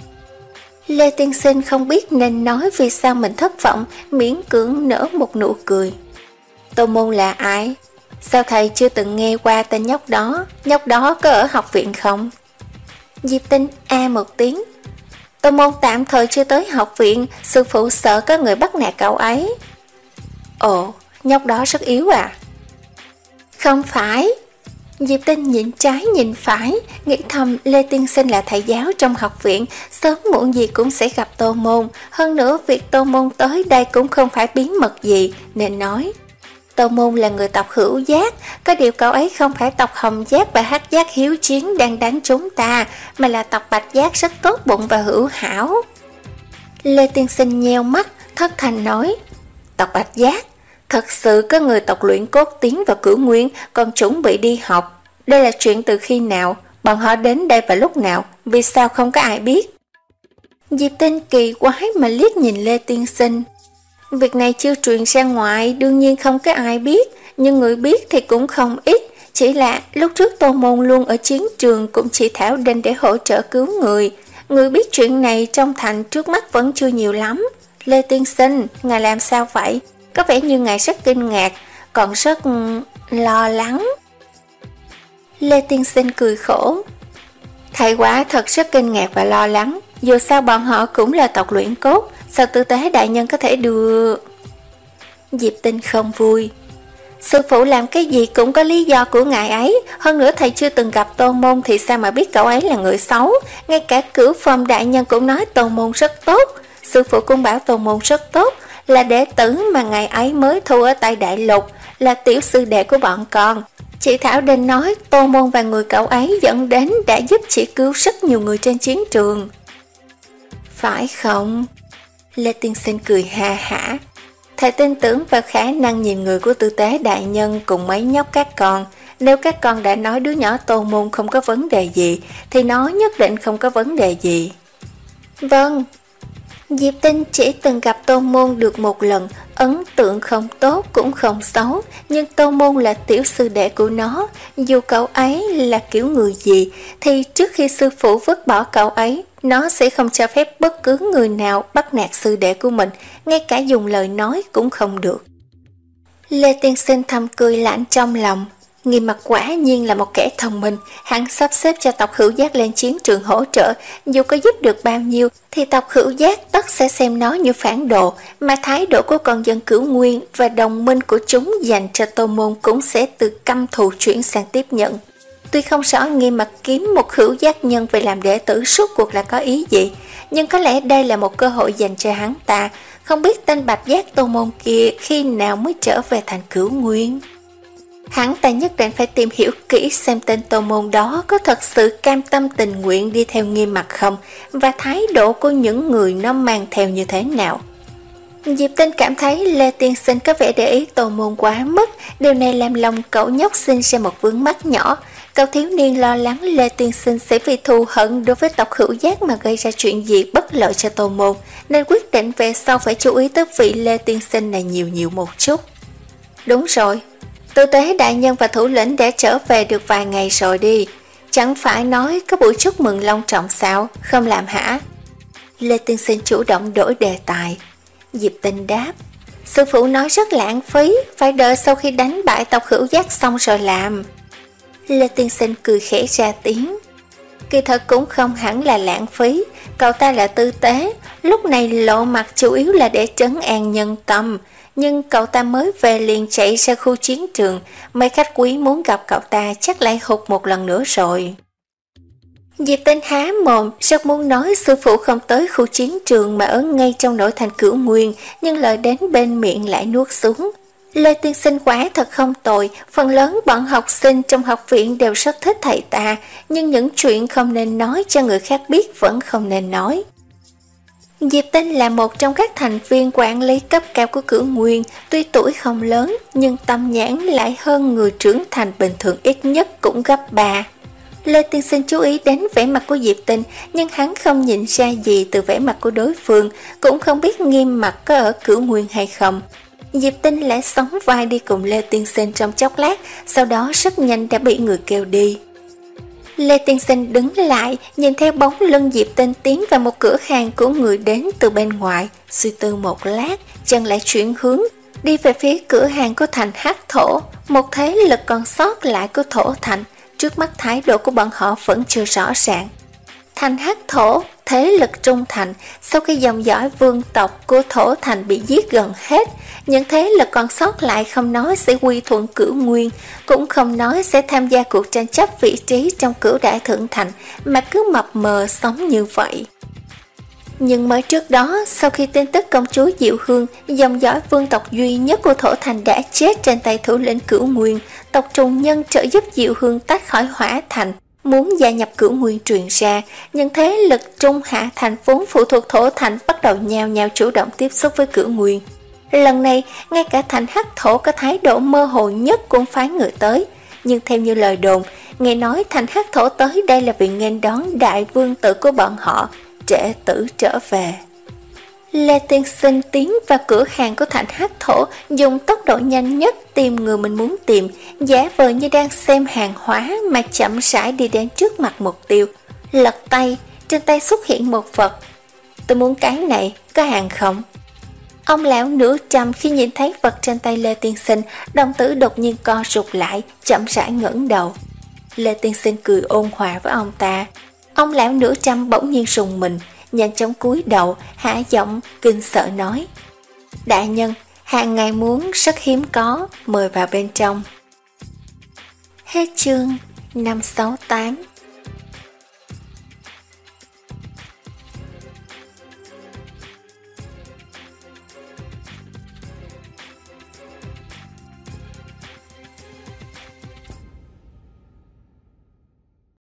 Lê Tiên Sinh không biết nên nói vì sao mình thất vọng, miễn cưỡng nở một nụ cười. Tô Môn là ai? Sao thầy chưa từng nghe qua tên nhóc đó? Nhóc đó có ở học viện không? Diệp Tinh a một tiếng. Tô Môn tạm thời chưa tới học viện, sư phụ sợ có người bắt nạt cậu ấy. Ồ, nhóc đó rất yếu à? Không phải. Diệp Tinh nhìn trái nhìn phải, nghĩ thầm Lê Tiên Sinh là thầy giáo trong học viện, sớm muộn gì cũng sẽ gặp Tô Môn. Hơn nữa việc Tô Môn tới đây cũng không phải bí mật gì, nên nói: Tô Môn là người tộc Hữu Giác, có điều cậu ấy không phải tộc Hồng Giác và Hắc Giác hiếu chiến đang đánh chúng ta, mà là tộc Bạch Giác rất tốt bụng và hữu hảo. Lê Tiên Sinh nheo mắt, thất thanh nói: Tộc Bạch Giác? Thật sự có người tộc luyện cốt tiến vào Cửu Nguyên, còn chuẩn bị đi học. Đây là chuyện từ khi nào? Bọn họ đến đây vào lúc nào? Vì sao không có ai biết? Diệp Tinh kỳ quái mà liếc nhìn Lê Tiên Sinh. Việc này chưa truyền ra ngoài, đương nhiên không có ai biết, nhưng người biết thì cũng không ít. Chỉ là lúc trước Tô Môn luôn ở chiến trường cũng chỉ thảo đinh để hỗ trợ cứu người. Người biết chuyện này trong thành trước mắt vẫn chưa nhiều lắm. Lê Tiên Sinh, ngài làm sao vậy? Có vẻ như ngài rất kinh ngạc, còn rất lo lắng. Lê Tiên Sinh cười khổ. Thầy quả thật rất kinh ngạc và lo lắng. Dù sao bọn họ cũng là tộc luyện cốt, sao tư tế đại nhân có thể đưa... Diệp Tinh không vui. Sư phụ làm cái gì cũng có lý do của ngài ấy. Hơn nữa thầy chưa từng gặp Tô Môn thì sao mà biết cậu ấy là người xấu. Ngay cả Cửu Phong đại nhân cũng nói Tô Môn rất tốt. Sư phụ cũng bảo Tô Môn rất tốt, là đệ tử mà ngày ấy mới thu ở tại Đại Lục, là tiểu sư đệ của bọn con. Chị Thảo Đinh nói Tô Môn và người cậu ấy dẫn đến đã giúp chị cứu rất nhiều người trên chiến trường. Phải không? Lê Tiên Sinh cười ha hả. Thầy tin tưởng vào khả năng nhìn người của tư tế đại nhân cùng mấy nhóc các con. Nếu các con đã nói đứa nhỏ Tô Môn không có vấn đề gì, thì nó nhất định không có vấn đề gì. Vâng. Diệp Tinh chỉ từng gặp Tô Môn được một lần, ấn tượng không tốt cũng không xấu, nhưng Tô Môn là tiểu sư đệ của nó. Dù cậu ấy là kiểu người gì, thì trước khi sư phụ vứt bỏ cậu ấy, nó sẽ không cho phép bất cứ người nào bắt nạt sư đệ của mình, ngay cả dùng lời nói cũng không được. Lê Tiên Sinh thầm cười lạnh trong lòng. Nghiêm Mặc quả nhiên là một kẻ thông minh, hắn sắp xếp cho tộc Hữu Giác lên chiến trường hỗ trợ, dù có giúp được bao nhiêu thì tộc Hữu Giác tất sẽ xem nó như phản đồ, mà thái độ của con dân Cửu Nguyên và đồng minh của chúng dành cho Tô Môn cũng sẽ từ căm thù chuyển sang tiếp nhận. Tuy không rõ Nghiêm Mặc kiếm một Hữu Giác nhân về làm đệ tử suốt cuộc là có ý gì, nhưng có lẽ đây là một cơ hội dành cho hắn ta. Không biết tên bạch giác Tô Môn kia khi nào mới trở về thành Cửu Nguyên. Hắn ta nhất định phải tìm hiểu kỹ xem tên Tô Môn đó có thật sự cam tâm tình nguyện đi theo Nghiêm Mặc không, và thái độ của những người nó mang theo như thế nào. Diệp Tinh cảm thấy Lê Tiên Sinh có vẻ để ý Tô Môn quá mức, điều này làm lòng cậu nhóc sinh ra một vướng mắc nhỏ. Cậu thiếu niên lo lắng Lê Tiên Sinh sẽ vì thù hận đối với tộc Hữu Giác mà gây ra chuyện gì bất lợi cho Tô Môn, nên quyết định về sau phải chú ý tới vị Lê Tiên Sinh này nhiều nhiều một chút. Đúng rồi, Tư Tế đại nhân và thủ lĩnh đã trở về được vài ngày rồi đi, chẳng phải nói có buổi chúc mừng long trọng sao, không làm hả? Lê Tiên Sinh chủ động đổi đề tài. Diệp Tinh đáp, sư phụ nói rất lãng phí, phải đợi sau khi đánh bại tộc Hữu Giác xong rồi làm. Lê Tiên Sinh cười khẽ ra tiếng, kỳ thật cũng không hẳn là lãng phí, cậu ta là Tư Tế, lúc này lộ mặt chủ yếu là để trấn an nhân tâm, nhưng cậu ta mới về liền chạy ra khu chiến trường, mấy khách quý muốn gặp cậu ta chắc lại hụt một lần nữa rồi. Diệp Tinh há mồm, rất muốn nói sư phụ không tới khu chiến trường mà ở ngay trong nội thành Cửu Nguyên, nhưng lời đến bên miệng lại nuốt xuống. Lê Tiên Sinh quả thật không tồi, phần lớn bọn học sinh trong học viện đều rất thích thầy ta, nhưng những chuyện không nên nói cho người khác biết vẫn không nên nói. Diệp Tinh là một trong các thành viên quản lý cấp cao của Cửu Nguyên, tuy tuổi không lớn nhưng tâm nhãn lại hơn người trưởng thành bình thường ít nhất cũng gấp ba. Lê Tiên Sinh chú ý đến vẻ mặt của Diệp Tinh, nhưng hắn không nhìn ra gì từ vẻ mặt của đối phương, cũng không biết Nghiêm Mặc có ở Cửu Nguyên hay không. Diệp Tinh lại sóng vai đi cùng Lê Tiên Sinh trong chốc lát, sau đó rất nhanh đã bị người kêu đi. Lê Tiên Sinh đứng lại, nhìn theo bóng lưng Diệp Tinh tiến vào một cửa hàng của người đến từ bên ngoài, suy tư một lát, chân lại chuyển hướng, đi về phía cửa hàng của thành Hắc Thổ, một thế lực còn sót lại của Thổ Thành. Trước mắt thái độ của bọn họ vẫn chưa rõ ràng. Thành Hắc Thổ, thế lực trung thành, sau khi dòng dõi vương tộc của Thổ Thành bị giết gần hết, những thế lực còn sót lại không nói sẽ quy thuận Cửu Nguyên, cũng không nói sẽ tham gia cuộc tranh chấp vị trí trong Cửu Đại Thượng Thành, mà cứ mập mờ sống như vậy. Nhưng mới trước đó, sau khi tin tức công chúa Diệu Hương, dòng dõi vương tộc duy nhất của Thổ Thành đã chết trên tay thủ lĩnh Cửu Nguyên, tộc Trùng Nhân trợ giúp Diệu Hương tách khỏi Hỏa Thành, muốn gia nhập Cửu Nguyên truyền ra, nhưng thế lực Trung Hạ Thành vốn phụ thuộc Thổ Thành bắt đầu nhao nhao chủ động tiếp xúc với Cửu Nguyên. Lần này, ngay cả thành Hắc Thổ có thái độ mơ hồ nhất cũng phái người tới, nhưng theo như lời đồn, nghe nói thành Hắc Thổ tới đây là vì nghênh đón đại vương tử của bọn họ, Trệ Tử trở về. Lê Tiên Sinh tiến vào cửa hàng của thành Hắc Thổ, dùng tốc độ nhanh nhất tìm người mình muốn tìm, giả vờ như đang xem hàng hóa mà chậm rãi đi đến trước mặt mục tiêu. Lật tay, trên tay xuất hiện một vật. Tôi muốn cái này, có hàng không? Ông lão nửa trầm khi nhìn thấy vật trên tay Lê Tiên Sinh, đồng tử đột nhiên co rụt lại, chậm rãi ngẩng đầu. Lê Tiên Sinh cười ôn hòa với ông ta. Ông lão nửa trăm bỗng nhiên rùng mình, nhanh chóng cúi đầu, hạ giọng kinh sợ nói: Đại nhân, hàng ngày muốn rất hiếm có, mời vào bên trong. Hết chương năm sáu tám.